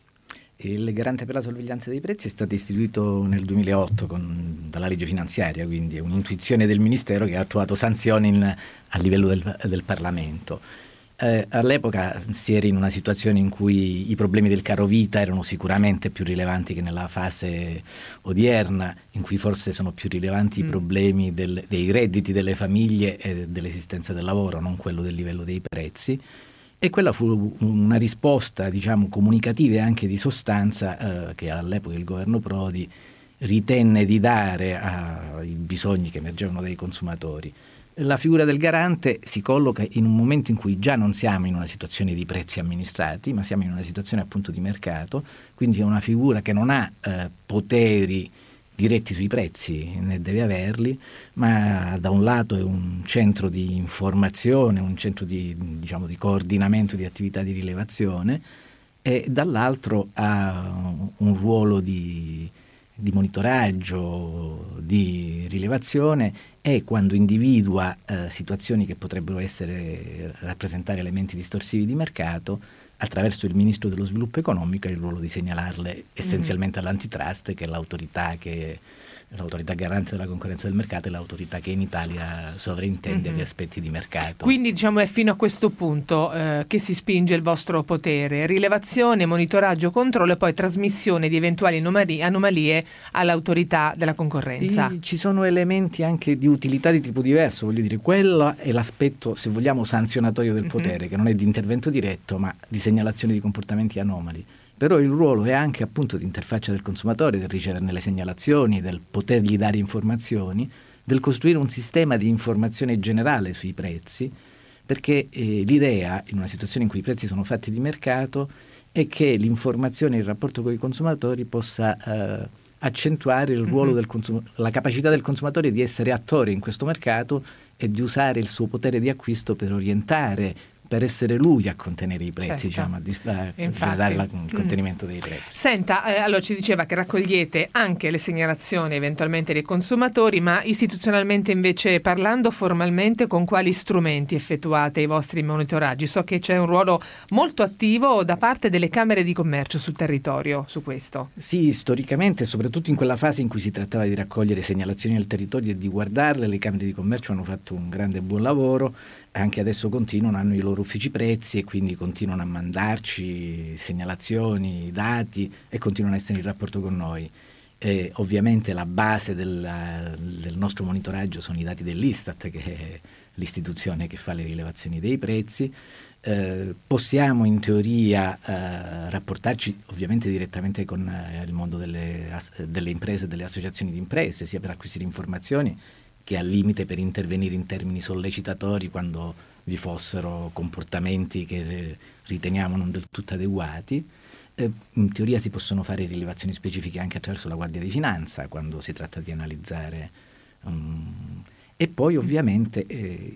Il garante per la sorveglianza dei prezzi è stato istituito nel duemilaotto con, dalla legge finanziaria, quindi è un'intuizione del Ministero che ha trovato sanzioni in, a livello del, del Parlamento. Eh, all'epoca si era in una situazione in cui i problemi del caro vita erano sicuramente più rilevanti che nella fase odierna, in cui forse sono più rilevanti mm. i problemi del, dei redditi delle famiglie e dell'esistenza del lavoro, non quello del livello dei prezzi. E quella fu una risposta, diciamo, comunicativa e anche di sostanza eh, che all'epoca il governo Prodi ritenne di dare ai bisogni che emergevano dai consumatori. La figura del garante si colloca in un momento in cui già non siamo in una situazione di prezzi amministrati, ma siamo in una situazione appunto di mercato, quindi è una figura che non ha eh, poteri diretti sui prezzi, ne deve averli, ma da un lato è un centro di informazione, un centro di, diciamo, di coordinamento di attività di rilevazione, e dall'altro ha un ruolo di, di monitoraggio, di rilevazione, e quando individua eh, situazioni che potrebbero essere rappresentare elementi distorsivi di mercato, attraverso il Ministro dello Sviluppo Economico ha il ruolo di segnalarle essenzialmente mm-hmm. all'antitrust, che è l'autorità che l'autorità garante della concorrenza del mercato e l'autorità che in Italia sovrintende mm-hmm. agli aspetti di mercato. Quindi, diciamo, è fino a questo punto eh, che si spinge il vostro potere: rilevazione, monitoraggio, controllo e poi trasmissione di eventuali anomalie, anomalie all'autorità della concorrenza. Sì, ci sono elementi anche di utilità di tipo diverso, voglio dire, quello è l'aspetto, se vogliamo, sanzionatorio del potere, mm-hmm. che non è di intervento diretto ma di segnalazione di comportamenti anomali. Però il ruolo è anche appunto di interfaccia del consumatore, del riceverne le segnalazioni, del potergli dare informazioni, del costruire un sistema di informazione generale sui prezzi, perché eh, l'idea, in una situazione in cui i prezzi sono fatti di mercato, è che l'informazione, il rapporto con i consumatori possa eh, accentuare il ruolo mm-hmm. del consum- la capacità del consumatore di essere attore in questo mercato e di usare il suo potere di acquisto per orientare, per essere lui a contenere i prezzi, certo. diciamo, a, dis- a generare la, il contenimento mm. dei prezzi. Senta, eh, allora ci diceva che raccogliete anche le segnalazioni eventualmente dei consumatori, ma istituzionalmente invece parlando, formalmente, con quali strumenti effettuate i vostri monitoraggi? So che c'è un ruolo molto attivo da parte delle camere di commercio sul territorio su questo. Sì, storicamente, soprattutto in quella fase in cui si trattava di raccogliere segnalazioni al territorio e di guardarle, le camere di commercio hanno fatto un grande buon lavoro. Anche adesso continuano, hanno i loro uffici prezzi e quindi continuano a mandarci segnalazioni, dati, e continuano a essere in rapporto con noi. E ovviamente la base della, del nostro monitoraggio sono i dati dell'Istat, che è l'istituzione che fa le rilevazioni dei prezzi. Eh, possiamo in teoria eh, rapportarci ovviamente direttamente con eh, il mondo delle, delle imprese e delle associazioni di imprese, sia per acquisire informazioni che al limite per intervenire in termini sollecitatori quando vi fossero comportamenti che riteniamo non del tutto adeguati. Eh, in teoria si possono fare rilevazioni specifiche anche attraverso la Guardia di Finanza quando si tratta di analizzare. Um, e poi ovviamente eh,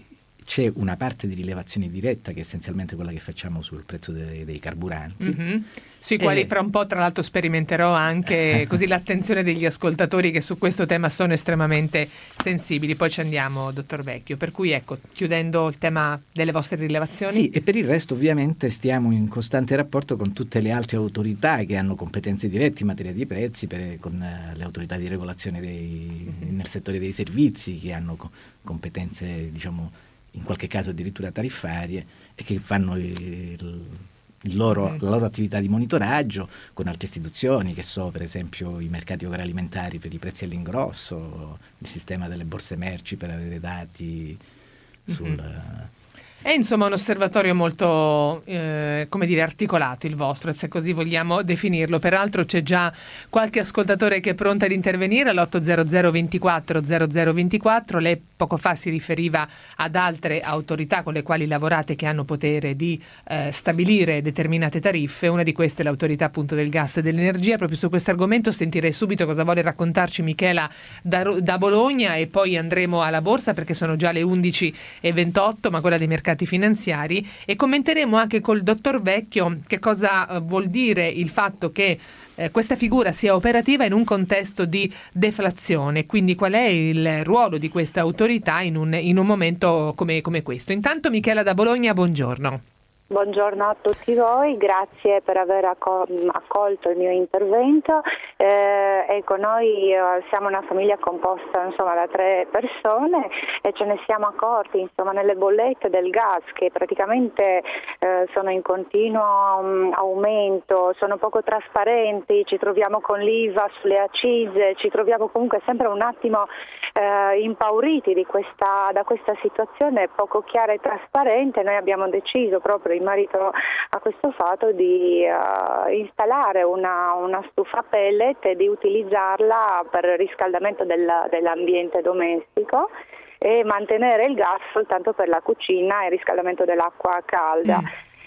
c'è una parte di rilevazione diretta che è essenzialmente quella che facciamo sul prezzo dei, dei carburanti. Mm-hmm. Sui quali eh, fra un po' tra l'altro sperimenterò anche così l'attenzione degli ascoltatori che su questo tema sono estremamente sensibili. Poi ci andiamo, dottor Vecchio. Per cui ecco, chiudendo il tema delle vostre rilevazioni. Sì, e per il resto ovviamente stiamo in costante rapporto con tutte le altre autorità che hanno competenze dirette in materia di prezzi, per, con uh, le autorità di regolazione dei, mm-hmm. nel settore dei servizi, che hanno co- competenze, diciamo, in qualche caso addirittura tariffarie, e che fanno il, il loro, mm. la loro attività di monitoraggio con altre istituzioni, che so per esempio i mercati agroalimentari per i prezzi all'ingrosso, il sistema delle borse merci per avere dati sul... Mm-hmm. È insomma un osservatorio molto, eh, come dire, articolato il vostro, se così vogliamo definirlo. Peraltro c'è già qualche ascoltatore che è pronto ad intervenire all'otto zero zero ventiquattro zero zero ventiquattro. Lei poco fa si riferiva ad altre autorità con le quali lavorate che hanno potere di eh, stabilire determinate tariffe. Una di queste è l'autorità appunto del gas e dell'energia. Proprio su questo argomento sentirei subito cosa vuole raccontarci Michela da, da Bologna, e poi andremo alla borsa perché sono già le undici e ventotto, ma quella dei mercati finanziari, e commenteremo anche col dottor Vecchio che cosa vuol dire il fatto che eh, questa figura sia operativa in un contesto di deflazione, quindi qual è il ruolo di questa autorità in un, in un momento come, come questo. Intanto Michela da Bologna, buongiorno. Buongiorno a tutti voi, grazie per aver accolto il mio intervento. Eh, ecco, noi eh, siamo una famiglia composta insomma da tre persone e ce ne siamo accorti insomma nelle bollette del gas che praticamente eh, sono in continuo um, aumento, sono poco trasparenti, ci troviamo con l'I V A sulle accise, ci troviamo comunque sempre un attimo eh, impauriti di questa, da questa situazione poco chiara e trasparente. Noi abbiamo deciso proprio in merito a questo fatto di uh, installare una, una stufa a pellet e di utilizzarla per il riscaldamento del, dell'ambiente domestico e mantenere il gas soltanto per la cucina e il riscaldamento dell'acqua calda. Mm.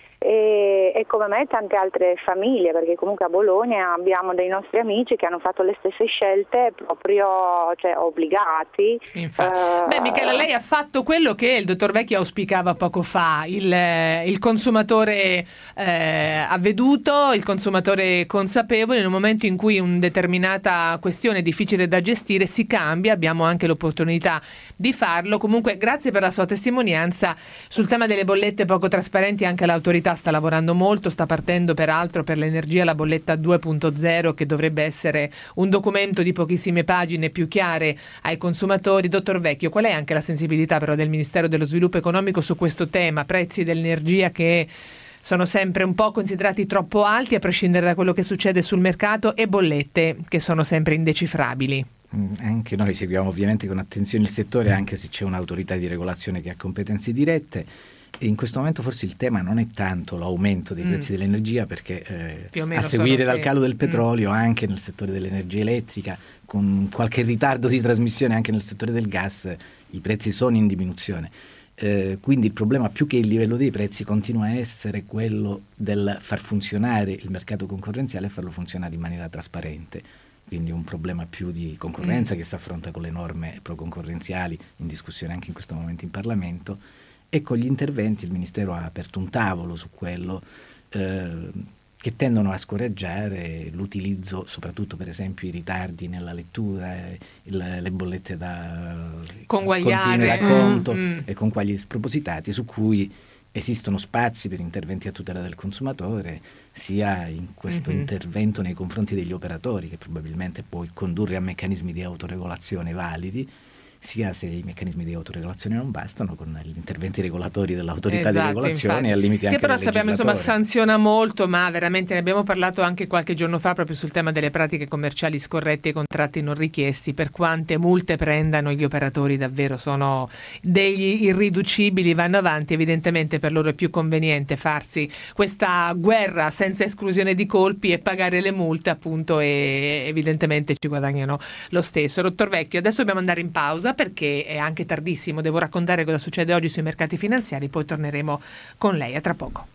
E, e come me tante altre famiglie, perché comunque a Bologna abbiamo dei nostri amici che hanno fatto le stesse scelte proprio, cioè, obbligati. Uh, Beh Michela, lei ha fatto quello che il dottor Vecchio auspicava poco fa, il, il consumatore eh, avveduto, il consumatore consapevole. In un momento in cui una determinata questione è difficile da gestire si cambia, abbiamo anche l'opportunità di farlo. Comunque grazie per la sua testimonianza. Sul tema delle bollette poco trasparenti anche l'autorità sta lavorando molto, sta partendo peraltro per l'energia la bolletta due punto zero, che dovrebbe essere un documento di pochissime pagine più chiare ai consumatori. Dottor Vecchio, qual è anche la sensibilità però del Ministero dello Sviluppo Economico su questo tema, prezzi dell'energia che sono sempre un po' considerati troppo alti a prescindere da quello che succede sul mercato, e bollette che sono sempre indecifrabili? Anche noi seguiamo ovviamente con attenzione il settore, anche se c'è un'autorità di regolazione che ha competenze dirette. E in questo momento forse il tema non è tanto l'aumento dei prezzi mm. dell'energia, perché eh, a seguire dal calo del petrolio mm. anche nel settore dell'energia elettrica, con qualche ritardo di trasmissione anche nel settore del gas, i prezzi sono in diminuzione. Eh, quindi il problema, più che il livello dei prezzi, continua a essere quello del far funzionare il mercato concorrenziale e farlo funzionare in maniera trasparente. Quindi un problema più di concorrenza mm. che si affronta con le norme pro-concorrenziali in discussione anche in questo momento in Parlamento. E con gli interventi il Ministero ha aperto un tavolo su quello eh, che tendono a scoraggiare l'utilizzo, soprattutto per esempio i ritardi nella lettura, il, le bollette da conguagliare da conto mm. e conguagli spropositati, su cui esistono spazi per interventi a tutela del consumatore, sia in questo mm-hmm. intervento nei confronti degli operatori, che probabilmente può condurre a meccanismi di autoregolazione validi, sia se i meccanismi di autoregolazione non bastano, con gli interventi regolatori dell'autorità esatto, di regolazione infatti. E al limite anche che però del sappiamo insomma sanziona molto, ma veramente ne abbiamo parlato anche qualche giorno fa proprio sul tema delle pratiche commerciali scorrette e contratti non richiesti. Per quante multe prendano gli operatori davvero sono degli irriducibili, vanno avanti. Evidentemente per loro è più conveniente farsi questa guerra senza esclusione di colpi e pagare le multe, appunto, e evidentemente ci guadagnano lo stesso. Dottor Vecchio, adesso dobbiamo andare in pausa perché è anche tardissimo, devo raccontare cosa succede oggi sui mercati finanziari, poi torneremo con lei. A tra poco.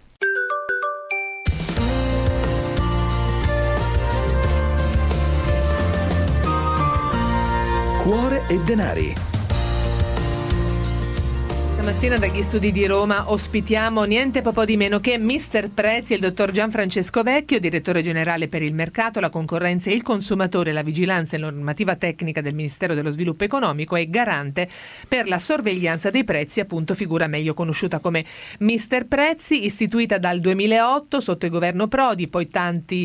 Cuore e denari. Siamo Stamattina dagli studi di Roma ospitiamo niente po' di meno che mister Prezzi, il dottor Gianfrancesco Vecchio, direttore generale per il mercato, la concorrenza e il consumatore, la vigilanza e normativa tecnica del Ministero dello Sviluppo Economico e garante per la sorveglianza dei prezzi, appunto figura meglio conosciuta come mister Prezzi, istituita dal duemilaotto sotto il governo Prodi, poi tanti,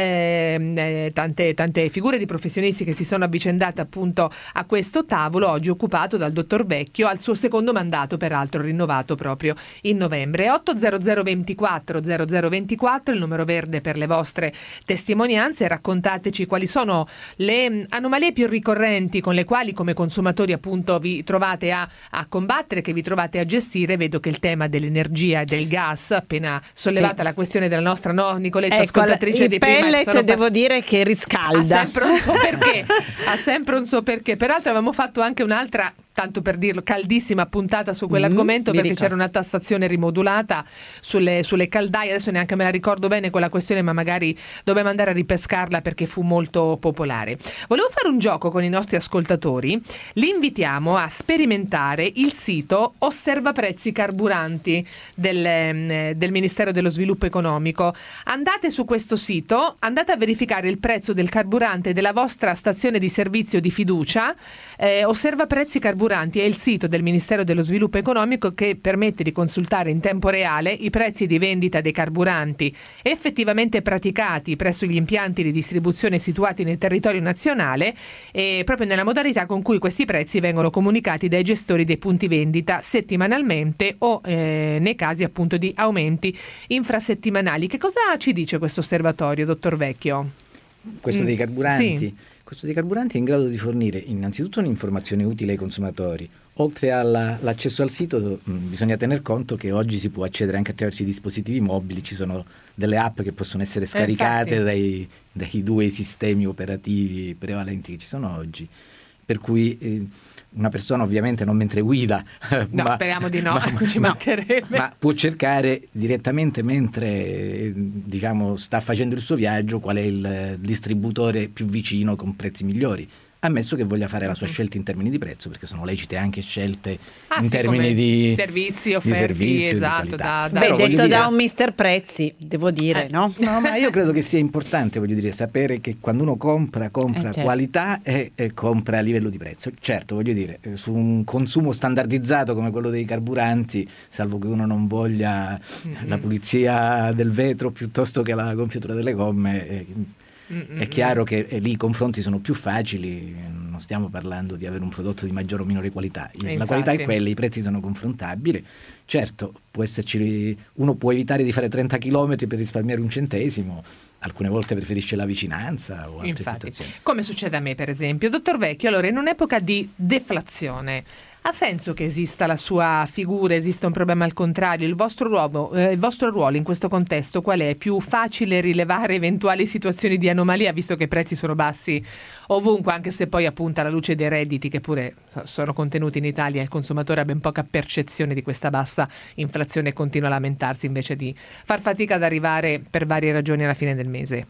eh, tante, tante figure di professionisti che si sono avvicendate appunto a questo tavolo, oggi occupato dal dottor Vecchio al suo secondo mandato, peraltro rinnovato proprio in novembre. otto zero zero ventiquattro zero zero ventiquattro il numero verde per le vostre testimonianze. Raccontateci quali sono le anomalie più ricorrenti con le quali come consumatori appunto vi trovate a, a combattere, che vi trovate a gestire. Vedo che il tema dell'energia e del gas, appena sollevata sì. la questione della nostra no, Nicoletta, ecco, ascoltatrice di prima, pellet sono devo pa- dire che riscalda, ha sempre un suo perché ha sempre un suo perché. Peraltro avevamo fatto anche un'altra, tanto per dirlo, caldissima puntata su quell'argomento, mm, perché ricordo. C'era una tassazione rimodulata sulle, sulle caldaie, adesso neanche me la ricordo bene quella questione, ma magari dobbiamo andare a ripescarla perché fu molto popolare. Volevo fare un gioco con i nostri ascoltatori, li invitiamo a sperimentare il sito Osserva Prezzi Carburanti del, del Ministero dello Sviluppo Economico. Andate su questo sito, andate a verificare il prezzo del carburante della vostra stazione di servizio di fiducia. eh, Osserva Prezzi Carburanti è il sito del Ministero dello Sviluppo Economico che permette di consultare in tempo reale i prezzi di vendita dei carburanti effettivamente praticati presso gli impianti di distribuzione situati nel territorio nazionale, e proprio nella modalità con cui questi prezzi vengono comunicati dai gestori dei punti vendita settimanalmente o eh, nei casi appunto di aumenti infrasettimanali. Che cosa ci dice questo osservatorio, dottor Vecchio? Questo mm, dei carburanti? Sì. Questo dei carburanti è in grado di fornire innanzitutto un'informazione utile ai consumatori. Oltre all'accesso al sito mh, bisogna tener conto che oggi si può accedere anche attraverso i dispositivi mobili, ci sono delle app che possono essere scaricate eh, dai, dai due sistemi operativi prevalenti che ci sono oggi, per cui eh, una persona ovviamente non mentre guida, no, ma, speriamo di no, ma, ci mancherebbe, ma può cercare direttamente mentre diciamo sta facendo il suo viaggio qual è il distributore più vicino con prezzi migliori, ammesso che voglia fare la sua scelta in termini di prezzo, perché sono lecite anche scelte ah, in sì, termini di servizi offerti, di servizio, esatto, di da, da... Beh, detto dire, da un mister Prezzi, devo dire, eh. no? No, ma io credo che sia importante, voglio dire, sapere che quando uno compra, compra eh, certo. qualità e, e compra a livello di prezzo. Certo, voglio dire, su un consumo standardizzato come quello dei carburanti, salvo che uno non voglia mm-hmm. la pulizia del vetro piuttosto che la gonfiatura delle gomme, eh, è chiaro che eh, lì i confronti sono più facili, non stiamo parlando di avere un prodotto di maggiore o minore qualità, la infatti. qualità è quella, i prezzi sono confrontabili. Certo, può esserci, uno può evitare di fare trenta chilometri per risparmiare un centesimo, alcune volte preferisce la vicinanza o altre Infatti. situazioni. Come succede a me per esempio. Dottor Vecchio, allora in un'epoca di deflazione ha senso che esista la sua figura, esista un problema al contrario? Il vostro ruolo, eh, il vostro ruolo in questo contesto qual è? È più facile rilevare eventuali situazioni di anomalia, visto che i prezzi sono bassi ovunque, anche se poi appunto alla luce dei redditi che pure sono contenuti in Italia il consumatore ha ben poca percezione di questa bassa inflazione e continua a lamentarsi invece di far fatica ad arrivare per varie ragioni alla fine del mese.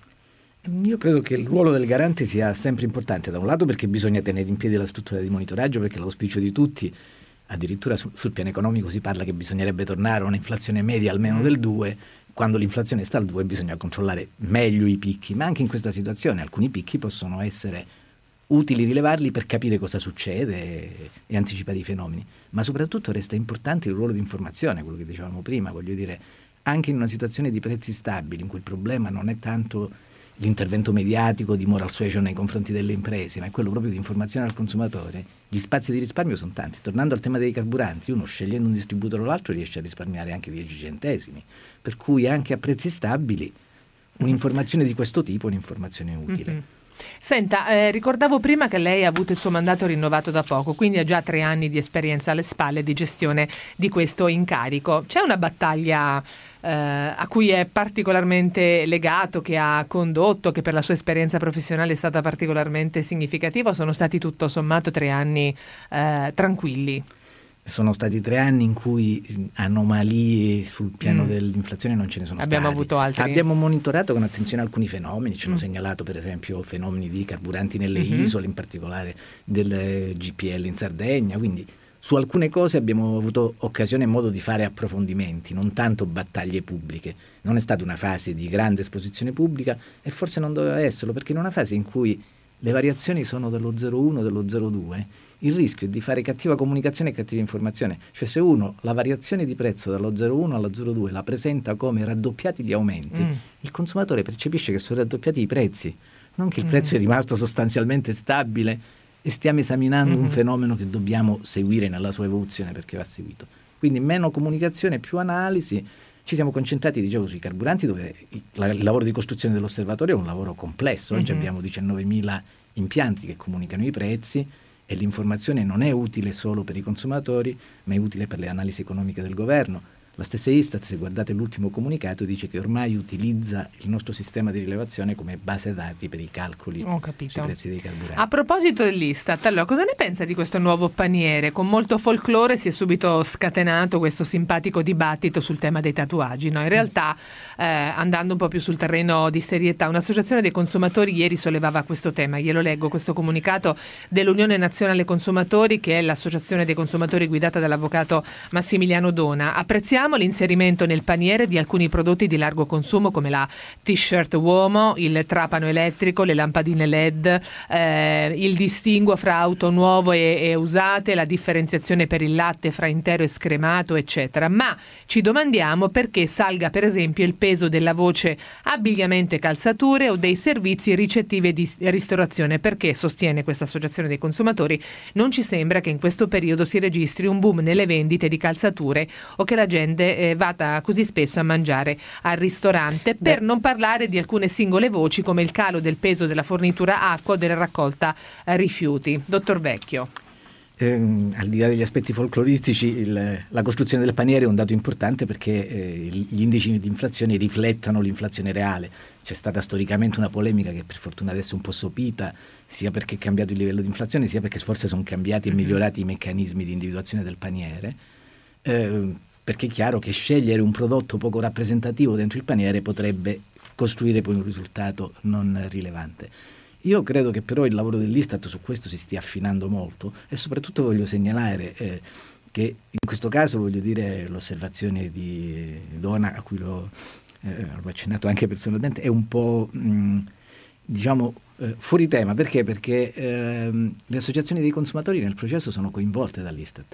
Io credo che il ruolo del garante sia sempre importante, da un lato perché bisogna tenere in piedi la struttura di monitoraggio, perché l'auspicio di tutti, addirittura sul, sul piano economico si parla che bisognerebbe tornare a un'inflazione media almeno del due, quando l'inflazione sta al due bisogna controllare meglio i picchi, ma anche in questa situazione alcuni picchi possono essere utili rilevarli per capire cosa succede e, e anticipare i fenomeni, ma soprattutto resta importante il ruolo di informazione, quello che dicevamo prima, voglio dire, anche in una situazione di prezzi stabili in cui il problema non è tanto l'intervento mediatico di moral suasion nei confronti delle imprese, ma è quello proprio di informazione al consumatore, gli spazi di risparmio sono tanti. Tornando al tema dei carburanti, uno scegliendo un distributore o l'altro riesce a risparmiare anche dieci centesimi, per cui anche a prezzi stabili un'informazione di questo tipo è un'informazione utile. Mm-hmm. Senta, eh, ricordavo prima che lei ha avuto il suo mandato rinnovato da poco, quindi ha già tre anni di esperienza alle spalle di gestione di questo incarico. C'è una battaglia eh, a cui è particolarmente legato, che ha condotto, che per la sua esperienza professionale è stata particolarmente significativa, o sono stati tutto sommato tre anni eh, tranquilli? Sono stati tre anni in cui anomalie sul piano mm. dell'inflazione non ce ne sono Abbiamo stati. avuto altri. Abbiamo monitorato con attenzione alcuni fenomeni, ci hanno mm. segnalato per esempio fenomeni di carburanti nelle mm-hmm. isole, in particolare del G P L in Sardegna, quindi su alcune cose abbiamo avuto occasione e modo di fare approfondimenti, non tanto battaglie pubbliche. Non è stata una fase di grande esposizione pubblica e forse non doveva esserlo, perché in una fase in cui le variazioni sono dello zero virgola uno, dello zero virgola due, il rischio è di fare cattiva comunicazione e cattiva informazione. Cioè, se uno la variazione di prezzo dallo zero virgola uno allo zero virgola due la presenta come raddoppiati gli aumenti, mm. il consumatore percepisce che sono raddoppiati i prezzi, non che il prezzo mm. è rimasto sostanzialmente stabile e stiamo esaminando mm-hmm. un fenomeno che dobbiamo seguire nella sua evoluzione, perché va seguito. Quindi meno comunicazione, più analisi. Ci siamo concentrati, dicevo, sui carburanti, dove il lavoro di costruzione dell'osservatorio è un lavoro complesso. Oggi mm-hmm. abbiamo diciannovemila impianti che comunicano i prezzi, e l'informazione non è utile solo per i consumatori, ma è utile per le analisi economiche del governo. La stessa Istat, se guardate l'ultimo comunicato, dice che ormai utilizza il nostro sistema di rilevazione come base dati per i calcoli sui prezzi dei carburanti. A proposito dell'Istat, allora, cosa ne pensa di questo nuovo paniere? Con molto folklore si è subito scatenato questo simpatico dibattito sul tema dei tatuaggi. No? In realtà, eh, andando un po' più sul terreno di serietà, un'associazione dei consumatori ieri sollevava questo tema. Glielo leggo, questo comunicato dell'Unione Nazionale Consumatori, che è l'associazione dei consumatori guidata dall'avvocato Massimiliano Dona. Apprezziamo l'inserimento nel paniere di alcuni prodotti di largo consumo come la t-shirt uomo, il trapano elettrico, le lampadine L E D, eh, il distinguo fra auto nuovo e, e usate, la differenziazione per il latte fra intero e scremato, eccetera. Ma ci domandiamo perché salga per esempio il peso della voce abbigliamento e calzature o dei servizi ricettivi e di ristorazione, perché, sostiene questa associazione dei consumatori, non ci sembra che in questo periodo si registri un boom nelle vendite di calzature o che la gente eh, vada così spesso a mangiare al ristorante. Per Beh. non parlare di alcune singole voci come il calo del peso della fornitura acqua o della raccolta eh, rifiuti. Dottor Vecchio. Eh, al di là degli aspetti folcloristici, il, la costruzione del paniere è un dato importante perché eh, gli indici di inflazione riflettano l'inflazione reale. C'è stata storicamente una polemica che per fortuna adesso è un po' sopita, sia perché è cambiato il livello di inflazione, sia perché forse sono cambiati e migliorati i meccanismi di individuazione del paniere. Eh, perché è chiaro che scegliere un prodotto poco rappresentativo dentro il paniere potrebbe costruire poi un risultato non rilevante. Io credo che però il lavoro dell'Istat su questo si stia affinando molto, e soprattutto voglio segnalare eh, che in questo caso, voglio dire, l'osservazione di Dona, a cui l'ho, eh, l'ho accennato anche personalmente, è un po' mh, diciamo eh, fuori tema. Perché? Perché eh, le associazioni dei consumatori nel processo sono coinvolte dall'Istat.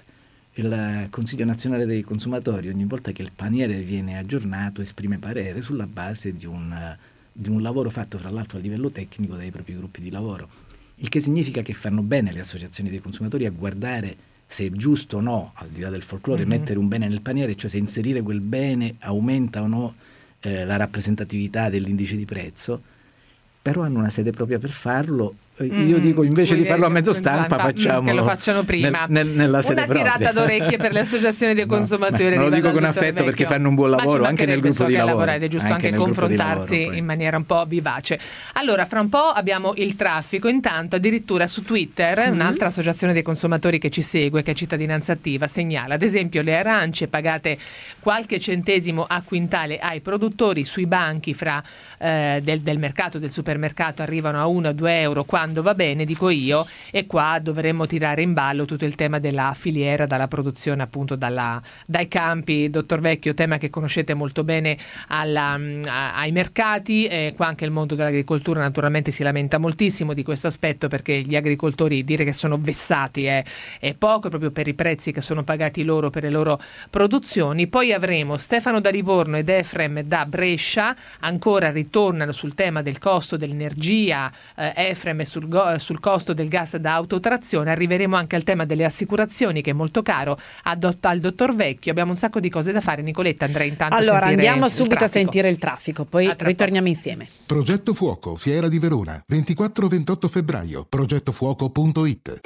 Il Consiglio Nazionale dei Consumatori, ogni volta che il paniere viene aggiornato, esprime parere sulla base di un, di un lavoro fatto fra l'altro a livello tecnico dai propri gruppi di lavoro, il che significa che fanno bene le associazioni dei consumatori a guardare se è giusto o no, al di là del folklore, mm-hmm. mettere un bene nel paniere, cioè se inserire quel bene aumenta o no eh, la rappresentatività dell'indice di prezzo, però hanno una sede propria per farlo. Mm, io dico, invece di farlo a mezzo stampa, facciamo che lo facciano prima. Nel, nel, nella sede una tirata propria. d'orecchie per le associazioni dei consumatori. No, lo dico con affetto perché fanno un buon lavoro anche nel gruppo di lavoro. Lavorare, è giusto anche, anche confrontarsi lavoro, in maniera un po' vivace. Allora, fra un po' abbiamo il traffico. Intanto, addirittura su Twitter, mm-hmm. un'altra associazione dei consumatori che ci segue, che è Cittadinanza Attiva, segnala ad esempio le arance pagate qualche centesimo a quintale ai produttori sui banchi fra eh, del, del mercato, del supermercato, arrivano a uno o due euro quando va bene, dico io, e qua dovremmo tirare in ballo tutto il tema della filiera, dalla produzione appunto dalla, dai campi. Dottor Vecchio, tema che conoscete molto bene alla, a, ai mercati, e qua anche il mondo dell'agricoltura naturalmente si lamenta moltissimo di questo aspetto, perché gli agricoltori, dire che sono vessati è, è poco, proprio per i prezzi che sono pagati loro per le loro produzioni. Poi avremo Stefano da Livorno ed Efrem da Brescia, ancora ritornano sul tema del costo dell'energia, eh, Efrem sul, go- sul costo del gas da autotrazione. Arriveremo anche al tema delle assicurazioni, che è molto caro ad, al dottor Vecchio. Abbiamo un sacco di cose da fare. Nicoletta, andrei intanto allora, a sentire andiamo subito a sentire il traffico, poi ritorniamo insieme. Progetto Fuoco, Fiera di Verona, ventiquattro ventotto febbraio, progettofuoco punto it.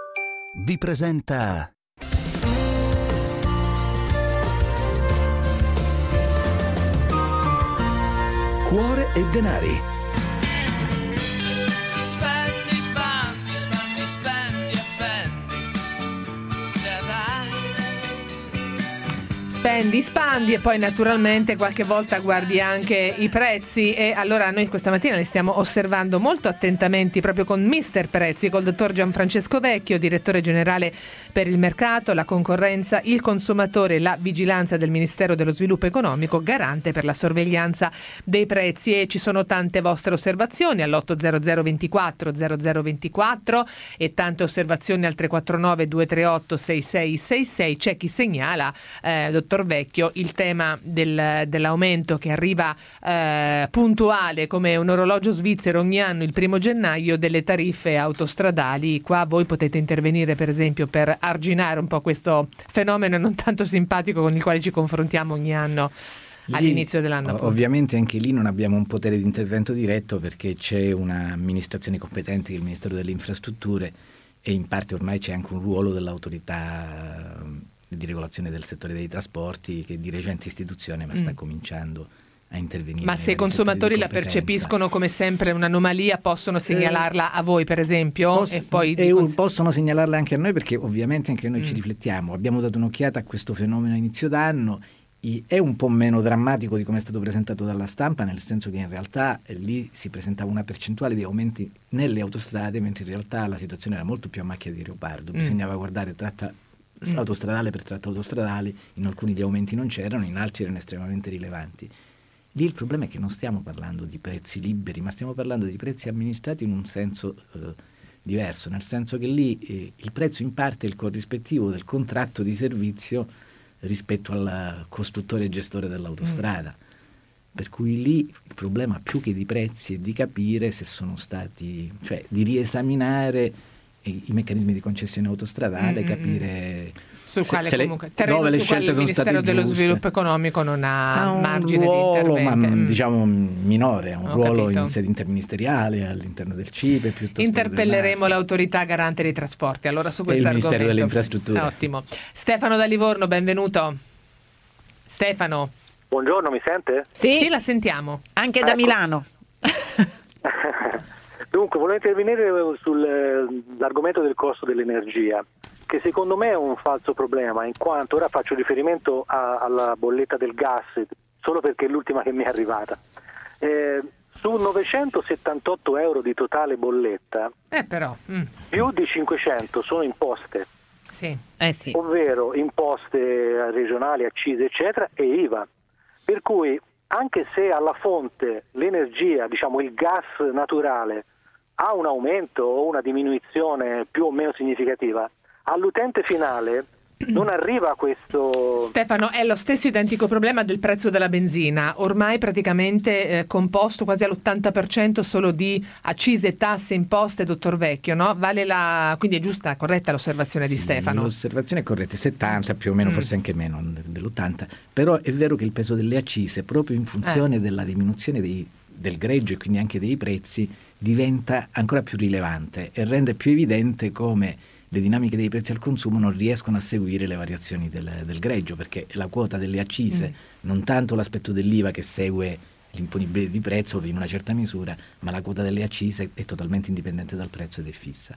Vi presenta Cuore e denari. spendi, spandi e poi naturalmente qualche volta guardi anche i prezzi, e allora noi questa mattina li stiamo osservando molto attentamente proprio con Mister Prezzi, col dottor Gianfrancesco Vecchio, direttore generale per il mercato, la concorrenza, il consumatore e la vigilanza del Ministero dello Sviluppo Economico, garante per la sorveglianza dei prezzi. E ci sono tante vostre osservazioni all'otto zero zero ventiquattro zero zero ventiquattro e tante osservazioni al tre quattro nove due tre otto sei sei sei sei. C'è chi segnala, eh, dottor Vecchio, il tema del, dell'aumento che arriva eh, puntuale come un orologio svizzero ogni anno il primo gennaio delle tariffe autostradali. Qua voi potete intervenire per esempio per arginare un po' questo fenomeno non tanto simpatico con il quale ci confrontiamo ogni anno lì, all'inizio dell'anno. Ovviamente anche lì non abbiamo un potere di intervento diretto, perché c'è un'amministrazione competente, che è il Ministero delle Infrastrutture, e in parte ormai c'è anche un ruolo dell'autorità di regolazione del settore dei trasporti, che è di recente istituzione ma sta mm. cominciando a intervenire. Ma se i consumatori la percepiscono come sempre un'anomalia, possono segnalarla a voi per esempio? Posso, e poi e cons- possono segnalarla anche a noi, perché ovviamente anche noi mm. ci riflettiamo. Abbiamo dato un'occhiata a questo fenomeno a inizio d'anno. È un po' meno drammatico di come è stato presentato dalla stampa, nel senso che in realtà eh, lì si presentava una percentuale di aumenti nelle autostrade, mentre in realtà la situazione era molto più a macchia di leopardo. Mm. Bisognava guardare tratta mm. autostradale per tratta autostradale, in alcuni gli aumenti non c'erano, in altri erano estremamente rilevanti. Lì il problema è che non stiamo parlando di prezzi liberi, ma stiamo parlando di prezzi amministrati in un senso eh, diverso, nel senso che lì eh, il prezzo in parte è il corrispettivo del contratto di servizio rispetto al costruttore e gestore dell'autostrada. Mm. Per cui lì il problema più che di prezzi è di capire se sono stati, cioè di riesaminare i, i meccanismi di concessione autostradale, mm-hmm. capire sul se, quale se comunque le, terreno dove le sul quale scelte il sono Ministero state dello giuste. Sviluppo Economico non ha, ha un margine ruolo, di intervento. Ma diciamo minore, ha un Ho ruolo capito. in sede interministeriale all'interno del C I P E piuttosto. Interpelleremo l'autorità garante dei trasporti allora su questo argomento. Il Ministero delle Infrastrutture. Ottimo. Stefano da Livorno, benvenuto. Stefano. Buongiorno, mi sente? Sì, sì la sentiamo. Anche da ecco. Milano. Dunque, volevo intervenire sull'argomento del costo dell'energia, che secondo me è un falso problema, in quanto ora faccio riferimento a, alla bolletta del gas, solo perché è l'ultima che mi è arrivata. Eh, su novecentosettantotto euro di totale bolletta, eh però, mm. più di cinquecento sono imposte. Sì. Eh sì. Ovvero imposte regionali, accise eccetera e I V A, per cui anche se alla fonte l'energia, diciamo il gas naturale, ha un aumento o una diminuzione più o meno significativa, all'utente finale non arriva questo... Stefano, è lo stesso identico problema del prezzo della benzina, ormai praticamente eh, composto quasi all'ottanta per cento solo di accise, tasse, imposte, dottor Vecchio, no? Vale la... Quindi è giusta, corretta l'osservazione sì, di Stefano? L'osservazione è corretta, settanta più o meno, mm. forse anche meno dell'ottanta, però è vero che il peso delle accise, proprio in funzione eh. della diminuzione dei, del greggio e quindi anche dei prezzi, diventa ancora più rilevante e rende più evidente come le dinamiche dei prezzi al consumo non riescono a seguire le variazioni del, del greggio, perché la quota delle accise, mm. non tanto l'aspetto dell'I V A che segue l'imponibile di prezzo in una certa misura, ma la quota delle accise è totalmente indipendente dal prezzo ed è fissa.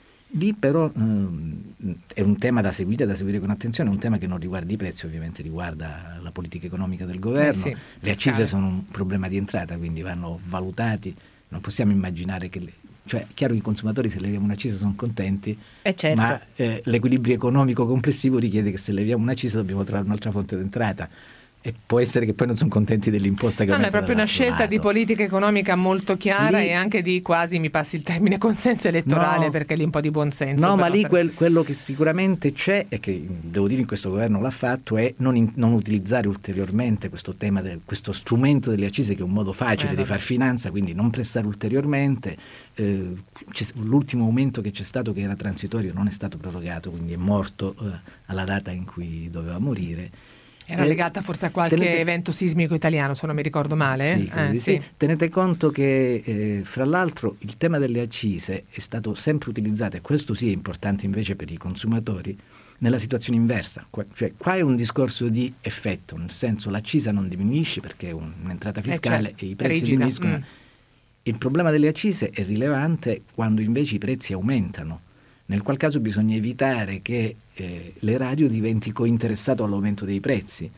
Lì però ehm, è un tema da seguire, da seguire con attenzione, è un tema che non riguarda i prezzi, ovviamente riguarda la politica economica del governo. Eh sì, le accise sono un problema di entrata, quindi vanno valutati, non possiamo immaginare che... Le, Cioè, è chiaro che i consumatori se leviamo un'accisa sono contenti, eh certo. ma eh, l'equilibrio economico complessivo richiede che se leviamo un'accisa dobbiamo trovare un'altra fonte d'entrata. E può essere che poi non sono contenti dell'imposta che no, no, è proprio una scelta lato. di politica economica molto chiara lì, e anche di quasi, mi passi il termine, consenso elettorale, no, perché lì un po' di buonsenso. No, ma lì per... quel, quello che sicuramente c'è e che devo dire in questo governo l'ha fatto è non, in, non utilizzare ulteriormente questo tema, del, questo strumento delle accise, che è un modo facile eh, di far finanza, quindi non pressare ulteriormente. Eh, l'ultimo aumento che c'è stato, che era transitorio, non è stato prorogato, quindi è morto eh, alla data in cui doveva morire. Era legata forse a qualche tenete... evento sismico italiano, se non mi ricordo male. Sì, eh, sì. Sì. Tenete conto che, eh, fra l'altro, il tema delle accise è stato sempre utilizzato, e questo sì è importante invece per i consumatori, nella situazione inversa. Qua, cioè, qua è un discorso di effetto, nel senso l'accisa non diminuisce perché è un, un'entrata fiscale, eh, cioè, e i prezzi rigida. diminuiscono. Mm. Il problema delle accise è rilevante quando invece i prezzi aumentano, nel qual caso bisogna evitare che eh, l'erario diventi cointeressato all'aumento dei prezzi.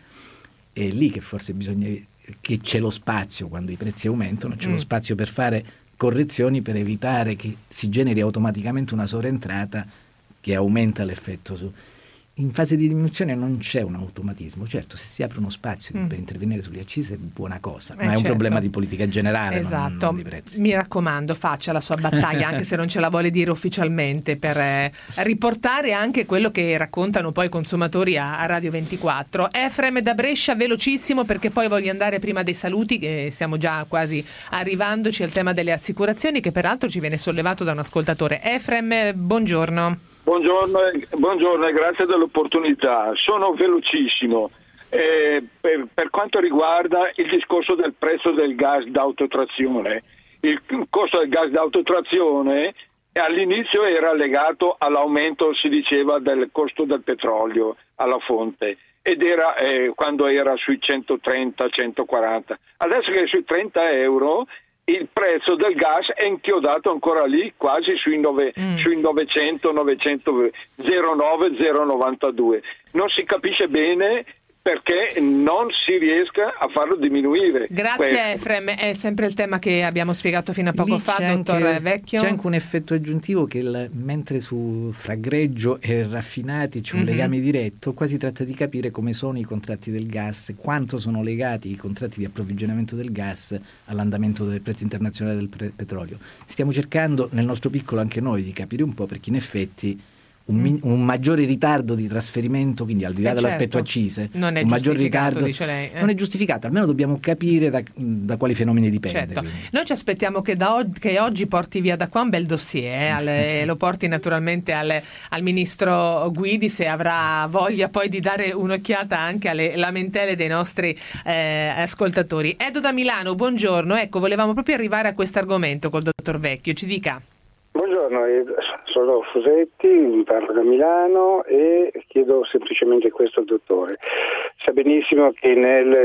È lì che forse bisogna che c'è lo spazio, quando i prezzi aumentano, c'è mm. lo spazio per fare correzioni per evitare che si generi automaticamente una sovraentrata che aumenta l'effetto su. In fase di diminuzione non c'è un automatismo, certo se si apre uno spazio mm. per intervenire sulle accise è buona cosa, eh ma è certo. un problema di politica generale, esatto. non, non di prezzi. Mi raccomando, faccia la sua battaglia anche se non ce la vuole dire ufficialmente, per eh, riportare anche quello che raccontano poi i consumatori a, a Radio ventiquattro. Efrem da Brescia, velocissimo perché poi voglio andare prima dei saluti, che stiamo già quasi arrivandoci al tema delle assicurazioni, che peraltro ci viene sollevato da un ascoltatore. Efrem, buongiorno. Buongiorno, buongiorno e grazie dell'opportunità. Sono velocissimo. Eh, per, per quanto riguarda il discorso del prezzo del gas d'autotrazione, il costo del gas d'autotrazione all'inizio era legato all'aumento, si diceva, del costo del petrolio alla fonte, ed era eh, quando era sui centotrenta centoquaranta. Adesso che è sui trenta euro, il prezzo del gas è inchiodato ancora lì, quasi sui, nove, mm. sui novecento, novecento, zero nove, zero novantadue. Non si capisce bene perché non si riesca a farlo diminuire. Grazie Efrem, è sempre il tema che abbiamo spiegato fino a poco Lì fa, c'è dottor anche, Vecchio. C'è anche un effetto aggiuntivo che il, mentre su fra greggio e raffinati c'è un mm-hmm. legame diretto, qua si tratta di capire come sono i contratti del gas, quanto sono legati i contratti di approvvigionamento del gas all'andamento del prezzo internazionale del pre- petrolio. Stiamo cercando nel nostro piccolo anche noi di capire un po', perché in effetti Un, min- un maggiore ritardo di trasferimento, quindi al di là eh dell'aspetto certo. accise, non è un maggior ritardo dice lei, eh. non è giustificato, almeno dobbiamo capire da, da quali fenomeni dipende. Certo. Noi ci aspettiamo che, da og- che oggi porti via da qua un bel dossier, eh, al- lo porti naturalmente al, al ministro Guidi, se avrà voglia poi di dare un'occhiata anche alle lamentele dei nostri eh, ascoltatori. Edo da Milano, buongiorno, ecco, volevamo proprio arrivare a questo argomento col dottor Vecchio, ci dica. Buongiorno, sono Fusetti, parlo da Milano e chiedo semplicemente questo al dottore. Sa benissimo che nel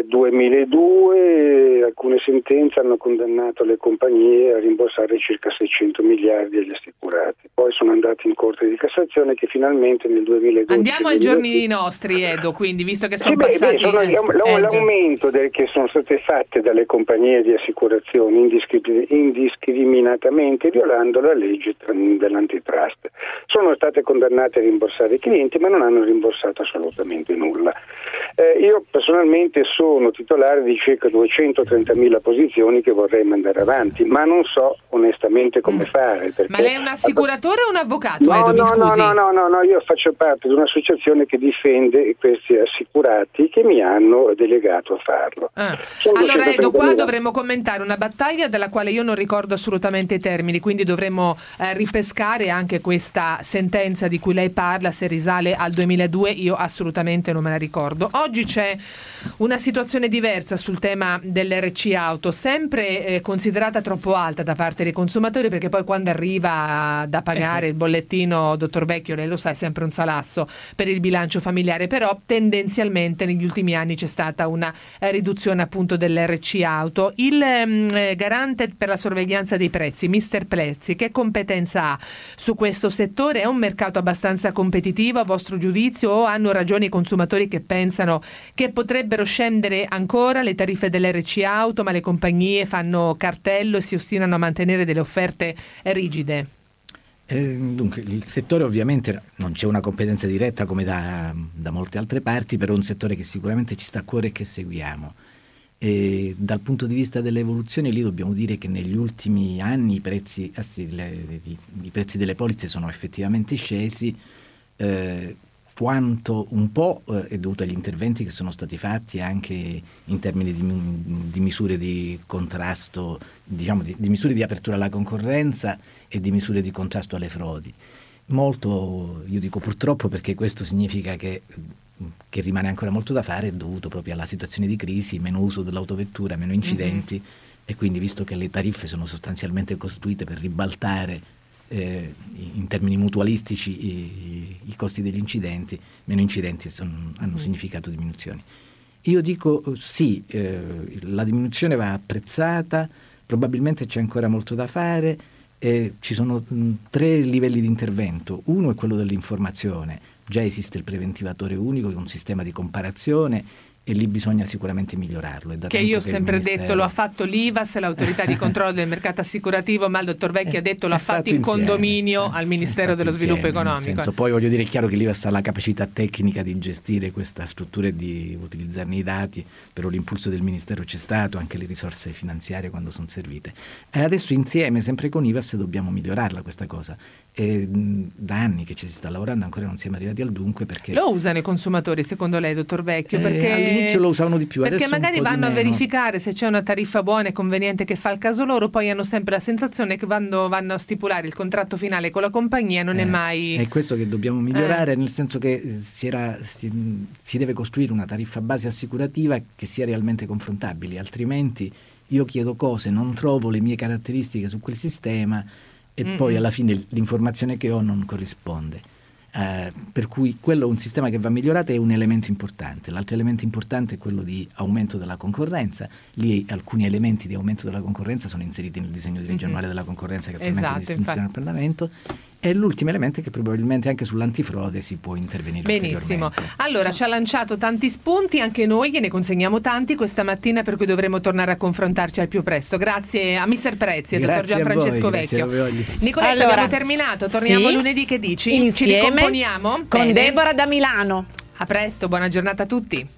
duemiladue alcune sentenze hanno condannato le compagnie a rimborsare circa seicento miliardi agli assicurati. Poi sono andati in Corte di Cassazione che finalmente nel duemiladodici... Andiamo ai giorni nostri, Edo, quindi, visto che sono sì, beh, passati... Beh, sono eh, l'aumento del, che sono state fatte dalle compagnie di assicurazione indiscri- indiscriminatamente violando la legge dell'antitrust. Sono state condannate a rimborsare i clienti, ma non hanno rimborsato assolutamente nulla. Eh, io personalmente sono titolare di circa duecentotrentamila posizioni che vorrei mandare avanti, ma non so onestamente come mm. fare. Ma lei è un assicuratore o un avvocato? No, Edo, no, mi scusi. no, no, no, no, io faccio parte di un'associazione che difende questi assicurati che mi hanno delegato a farlo. Ah. Allora Edo, qua dovremmo commentare una battaglia della quale io non ricordo assolutamente i termini, quindi dovremmo eh, ripescare anche questa sentenza di cui lei parla, se risale al duemiladue, io assolutamente non me la ricordo. Oggi c'è una situazione diversa sul tema dell'R C auto, sempre eh, considerata troppo alta da parte dei consumatori, perché poi quando arriva da pagare eh sì. il bollettino, dottor Vecchio, lei lo sa, è sempre un salasso per il bilancio familiare, però tendenzialmente negli ultimi anni c'è stata una eh, riduzione appunto dell'R C auto. Il eh, garante per la sorveglianza dei prezzi, mister Plezzi, che competenza ha su questo settore? È un mercato abbastanza competitivo a vostro giudizio, o hanno ragione i consumatori che pensano che potrebbero scendere ancora le tariffe dell'R C auto, ma le compagnie fanno cartello e si ostinano a mantenere delle offerte rigide? Eh, dunque, il settore ovviamente non c'è una competenza diretta come da, da molte altre parti, però è un settore che sicuramente ci sta a cuore e che seguiamo. E dal punto di vista dell'evoluzione lì dobbiamo dire che negli ultimi anni i prezzi, ah sì, le, i, i prezzi delle polizze sono effettivamente scesi, eh, quanto un po' eh, è dovuto agli interventi che sono stati fatti anche in termini di, di misure di contrasto, diciamo di, di misure di apertura alla concorrenza e di misure di contrasto alle frodi. Molto, io dico purtroppo, perché questo significa che che rimane ancora molto da fare, è dovuto proprio alla situazione di crisi, meno uso dell'autovettura, meno incidenti, mm-hmm. e quindi visto che le tariffe sono sostanzialmente costruite per ribaltare eh, in termini mutualistici i, i costi degli incidenti, meno incidenti son, hanno mm. significato diminuzioni. Io dico sì, eh, la diminuzione va apprezzata, probabilmente c'è ancora molto da fare, Eh, ci sono mh, tre livelli di intervento. Uno è quello dell'informazione. Già esiste il preventivatore unico, che è un sistema di comparazione, e lì bisogna sicuramente migliorarlo. È da che tempo io ho che sempre Ministero... detto, lo ha fatto l'I V A S, l'autorità di controllo del mercato assicurativo, ma il dottor Vecchi ha detto lo ha fatto, fatto in insieme, condominio sì, al Ministero dello insieme, Sviluppo Economico. Senso, poi voglio dire, è chiaro che l'I V A S ha la capacità tecnica di gestire questa struttura e di utilizzarne i dati, però l'impulso del Ministero c'è stato, anche le risorse finanziarie quando sono servite. E adesso insieme, sempre con I V A S, dobbiamo migliorarla questa cosa. E da anni che ci si sta lavorando, ancora non siamo arrivati al dunque, perché lo usano i consumatori secondo lei, dottor Vecchio? Perché eh, all'inizio lo usavano di più, perché adesso magari un po' vanno di a verificare se c'è una tariffa buona e conveniente che fa il caso loro, poi hanno sempre la sensazione che quando vanno a stipulare il contratto finale con la compagnia non eh, è mai è questo che dobbiamo migliorare, eh. nel senso che si, era, si, si deve costruire una tariffa base assicurativa che sia realmente confrontabile, altrimenti io chiedo cose, non trovo le mie caratteristiche su quel sistema e Mm-mm. poi alla fine l'informazione che ho non corrisponde. Uh, per cui quello è un sistema che va migliorato, è un elemento importante. L'altro elemento importante è quello di aumento della concorrenza. Lì alcuni elementi di aumento della concorrenza sono inseriti nel disegno di legge mm-hmm. annuale della concorrenza, che attualmente esatto, è in discussione al Parlamento. E l'ultimo elemento è che probabilmente anche sull'antifrode si può intervenire. Benissimo. Allora, ci ha lanciato tanti spunti, anche noi gliene consegniamo tanti questa mattina, per cui dovremo tornare a confrontarci al più presto. Grazie a mister Prezzi e dottor Gianfrancesco Vecchio. Nicoletta, allora, abbiamo terminato, torniamo sì, lunedì, che dici? insieme ci ricomponiamo? con Bene. Deborah da Milano. A presto, buona giornata a tutti.